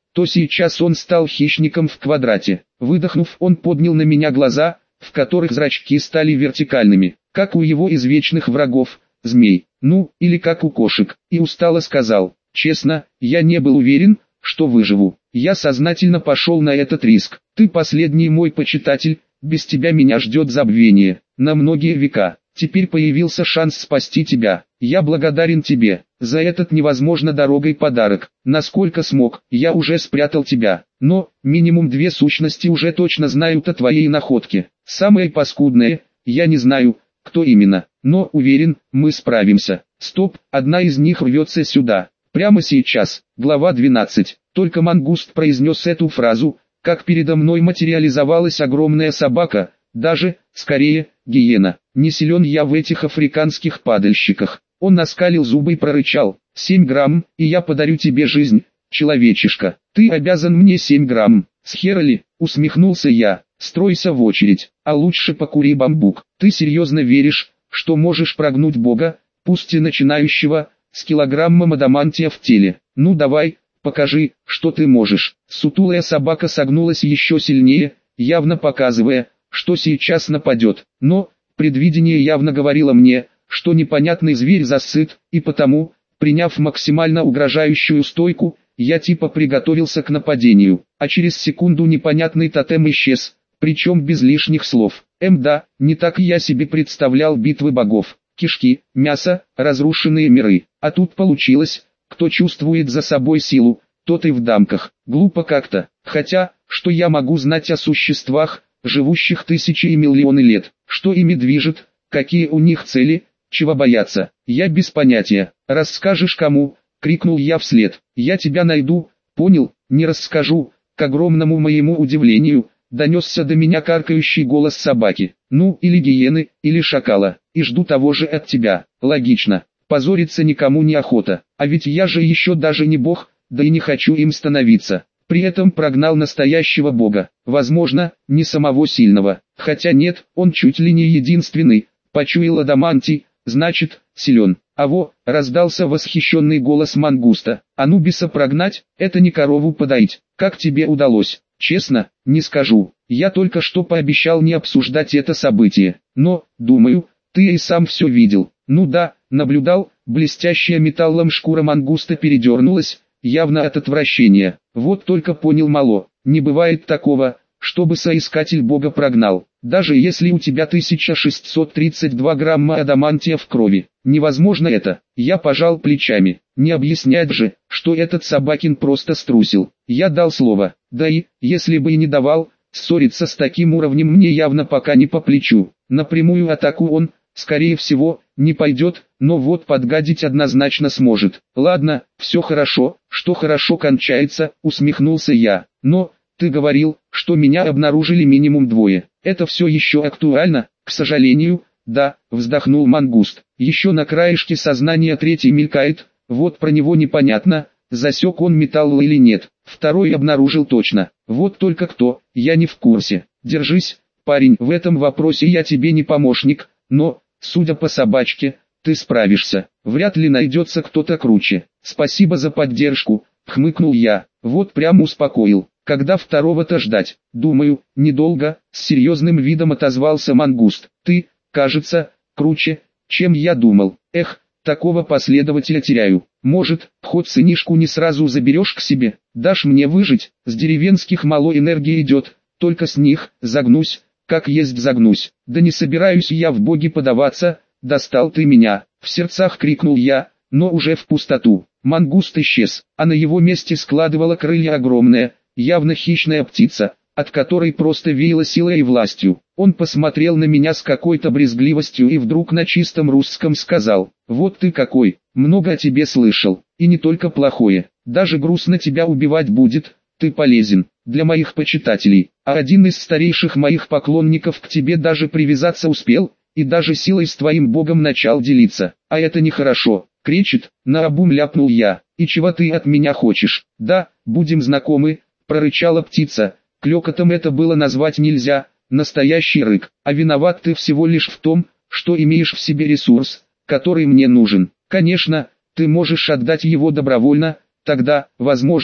[SPEAKER 1] то сейчас он стал хищником в квадрате. Выдохнув, он поднял на меня глаза, в которых зрачки стали вертикальными, как у его извечных врагов, змей, ну, или как у кошек, и устало сказал: «Честно, я не был уверен, что выживу. Я сознательно пошел на этот риск. Ты последний мой почитатель, без тебя меня ждет забвение, на многие века. Теперь появился шанс спасти тебя. Я благодарен тебе за этот невозможно дорогой подарок. Насколько смог, я уже спрятал тебя. Но, минимум две сущности уже точно знают о твоей находке. Самое паскудное, я не знаю, кто именно, но уверен, мы справимся. Стоп, одна из них рвется сюда. Прямо сейчас». Глава двенадцать. Только мангуст произнес эту фразу, как передо мной материализовалась огромная собака, даже, скорее, гиена. Не силен я в этих африканских падальщиках. Он наскалил зубы и прорычал: «Семь грамм, и я подарю тебе жизнь, человечишка. Ты обязан мне семь грамм». «С хера ли?» — усмехнулся я. «Стройся в очередь, а лучше покури бамбук. Ты серьезно веришь, что можешь прогнуть Бога, пусть и начинающего, с килограммом адамантия в теле? Ну давай, покажи, что ты можешь». Сутулая собака согнулась еще сильнее, явно показывая, что сейчас нападет. Но предвидение явно говорило мне, что непонятный зверь засыт, и потому, приняв максимально угрожающую стойку, я типа приготовился к нападению. А через секунду непонятный тотем исчез, причем без лишних слов. Эм да, не так я себе представлял битвы богов. Кишки, мясо, разрушенные миры. А тут получилось, кто чувствует за собой силу, тот и в дамках. Глупо как-то. Хотя, что я могу знать о существах, живущих тысячи и миллионы лет? Что ими движет, какие у них цели, чего бояться? Я без понятия. «Расскажешь кому?» — крикнул я вслед. «Я тебя найду, понял?» «Не расскажу». К огромному моему удивлению, донесся до меня каркающий голос собаки. «Ну, или гиены, или шакала. И жду того же от тебя». Логично. Позориться никому не охота. А ведь я же еще даже не бог, да и не хочу им становиться. При этом прогнал настоящего бога. Возможно, не самого сильного. Хотя нет, он чуть ли не единственный. Почуял адамантий, значит, силен. А во, раздался восхищенный голос мангуста. Анубиса прогнать, это не корову подоить. Как тебе удалось? Честно, не скажу. Я только что пообещал не обсуждать это событие. Но, думаю, ты и сам все видел. Ну да, наблюдал. Блестящая металлом шкура мангуста передернулась, явно от отвращения. Вот только понял мало. Не бывает такого, чтобы соискатель бога прогнал. Даже если у тебя тысяча шестьсот тридцать два грамма адамантия в крови. Невозможно это. Я пожал плечами. Не объяснять же, что этот собакин просто струсил. Я дал слово. Да и, если бы и не давал, ссориться с таким уровнем мне явно пока не по плечу. На прямую атаку он, скорее всего, не пойдет, но вот подгадить однозначно сможет. Ладно, все хорошо, что хорошо кончается, усмехнулся я. Но, ты говорил, что меня обнаружили минимум двое. Это все еще актуально? К сожалению, да, вздохнул мангуст. Еще на краешке сознания третий мелькает, вот про него непонятно, засек он металл или нет. Второй обнаружил точно. Вот только кто, я не в курсе. Держись, парень, в этом вопросе я тебе не помощник, но, судя по собачке, ты справишься. Вряд ли найдется кто-то круче. Спасибо за поддержку, хмыкнул я. Вот прям успокоил. Когда второго-то ждать? Думаю, недолго, с серьезным видом отозвался мангуст. Ты, кажется, круче, чем я думал. Эх, такого последователя теряю. Может, хоть сынишку не сразу заберешь к себе, дашь мне выжить? С деревенских мало энергии идет, только с них, загнусь, как есть загнусь. Да не собираюсь я в боги подаваться, достал ты меня. В сердцах крикнул я, но уже в пустоту. Мангуст исчез, а на его месте складывала крылья огромная, явно хищная птица, от которой просто веяло силой и властью. Он посмотрел на меня с какой-то брезгливостью и вдруг на чистом русском сказал: «Вот ты какой, много о тебе слышал, и не только плохое, даже грустно тебя убивать будет, ты полезен для моих почитателей, а один из старейших моих поклонников к тебе даже привязаться успел, и даже силой с твоим богом начал делиться, а это нехорошо». Кричит, наобум ляпнул я. «И чего ты от меня хочешь?» «Да, будем знакомы», прорычала птица. Клёкотом это было назвать нельзя, настоящий рык. «А виноват ты всего лишь в том, что имеешь в себе ресурс, который мне нужен. Конечно, ты можешь отдать его добровольно, тогда, возможно,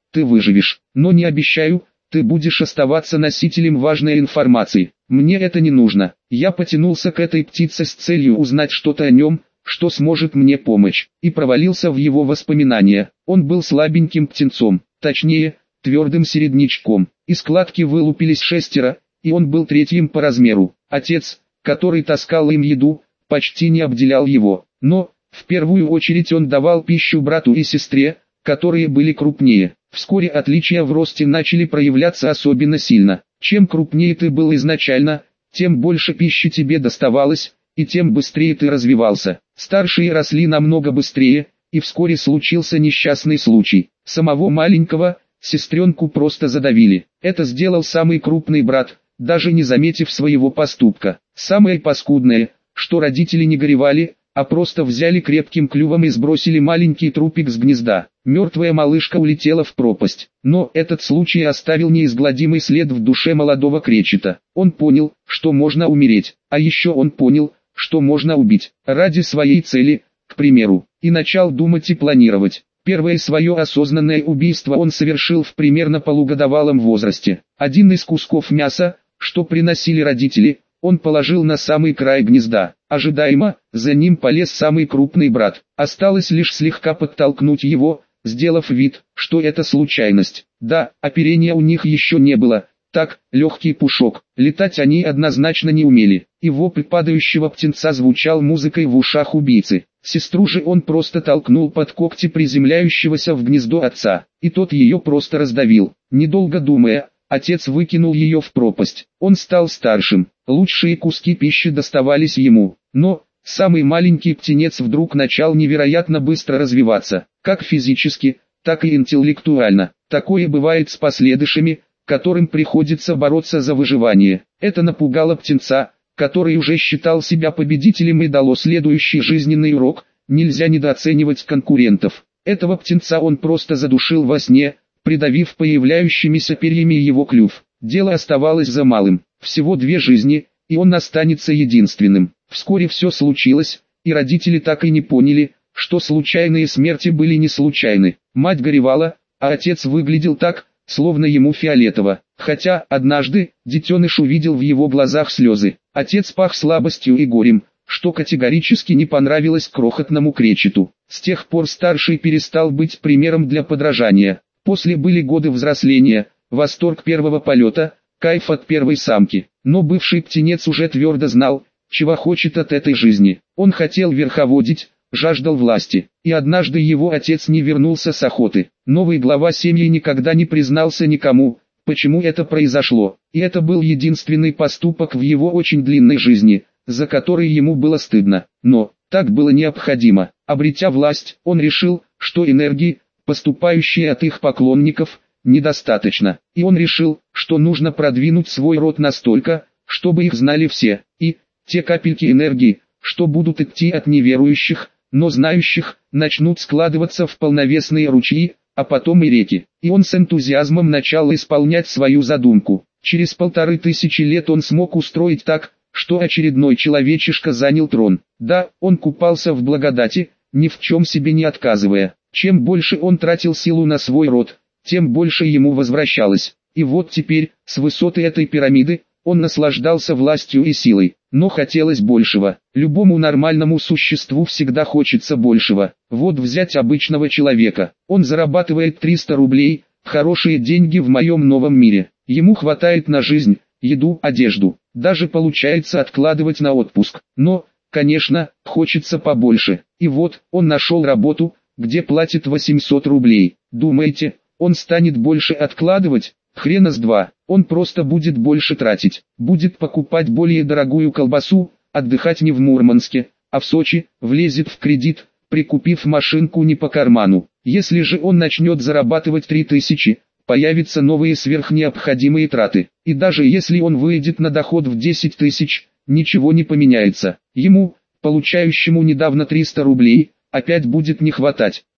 [SPEAKER 1] ты выживешь, но не обещаю, ты будешь оставаться носителем важной информации. Мне это не нужно. Я потянулся к этой птице с целью узнать что-то о нем, что сможет мне помочь, и провалился в его воспоминания. Он был слабеньким птенцом, точнее, твердым середнячком. Из кладки вылупились шестеро, и он был третьим по размеру. Отец, который таскал им еду, почти не обделял его, но, в первую очередь он давал пищу брату и сестре, которые были крупнее. Вскоре отличия в росте начали проявляться особенно сильно. Чем крупнее ты был изначально, тем больше пищи тебе доставалось, и тем быстрее ты развивался. Старшие росли намного быстрее, и вскоре случился несчастный случай. Самого маленького, сестренку просто задавили. Это сделал самый крупный брат, даже не заметив своего поступка. Самое паскудное, что родители не горевали, а просто взяли крепким клювом и сбросили маленький трупик с гнезда. Мертвая малышка улетела в пропасть. Но этот случай оставил неизгладимый след в душе молодого кречета. Он понял, что можно умереть, а еще он понял, что можно убить, ради своей цели, к примеру, и начал думать и планировать. Первое свое осознанное убийство он совершил в примерно полугодовалом возрасте. Один из кусков мяса, что приносили родители, он положил на самый край гнезда. Ожидаемо, за ним полез самый крупный брат. Осталось лишь слегка подтолкнуть его, сделав вид, что это случайность. Да, оперения у них еще не было. Так, легкий пушок. Летать они однозначно не умели. И вопль падающего птенца звучал музыкой в ушах убийцы. Сестру же он просто толкнул под когти приземляющегося в гнездо отца. И тот ее просто раздавил. Недолго думая, отец выкинул ее в пропасть. Он стал старшим. Лучшие куски пищи доставались ему. Но, самый маленький птенец вдруг начал невероятно быстро развиваться. Как физически, так и интеллектуально. Такое бывает с последующими, которым приходится бороться за выживание. Это напугало птенца, который уже считал себя победителем, и дало следующий жизненный урок: нельзя недооценивать конкурентов. Этого птенца он просто задушил во сне, придавив появляющимися перьями его клюв. Дело оставалось за малым. Всего две жизни, и он останется единственным. Вскоре все случилось, и родители так и не поняли, что случайные смерти были не случайны. Мать горевала, а отец выглядел так, словно ему фиолетово. Хотя, однажды, детеныш увидел в его глазах слезы. Отец пах слабостью и горем, что категорически не понравилось крохотному кречету. С тех пор старший перестал быть примером для подражания. После были годы взросления, восторг первого полета, кайф от первой самки. Но бывший птенец уже твердо знал, чего хочет от этой жизни. Он хотел верховодить, жаждал власти. И однажды его отец не вернулся с охоты. Новый глава семьи никогда не признался никому, почему это произошло. И это был единственный поступок в его очень длинной жизни, за который ему было стыдно. Но, так было необходимо. Обретя власть, он решил, что энергии, поступающей от их поклонников, недостаточно. И он решил, что нужно продвинуть свой род настолько, чтобы их знали все. И, те капельки энергии, что будут идти от неверующих, но знающих, начнут складываться в полновесные ручьи, а потом и реки. И он с энтузиазмом начал исполнять свою задумку. Через полторы тысячи лет он смог устроить так, что очередной человечишка занял трон. Да, он купался в благодати, ни в чем себе не отказывая. Чем больше он тратил силу на свой род, тем больше ему возвращалось. И вот теперь, с высоты этой пирамиды, он наслаждался властью и силой. Но хотелось большего. Любому нормальному существу всегда хочется большего. Вот взять обычного человека. Он зарабатывает триста рублей, хорошие деньги в моем новом мире. Ему хватает на жизнь, еду, одежду. Даже получается откладывать на отпуск. Но, конечно, хочется побольше. И вот, он нашел работу, где платит восемьсот рублей. Думаете, он станет больше откладывать? Хрена с два. Он просто будет больше тратить. Будет покупать более дорогую колбасу, отдыхать не в Мурманске, а в Сочи, влезет в кредит, прикупив машинку не по карману. Если же он начнет зарабатывать три тысячи, появятся новые сверхнеобходимые траты. И даже если он выйдет на доход в десять тысяч, ничего не поменяется. Ему, получающему недавно триста рублей, опять будет не хватать.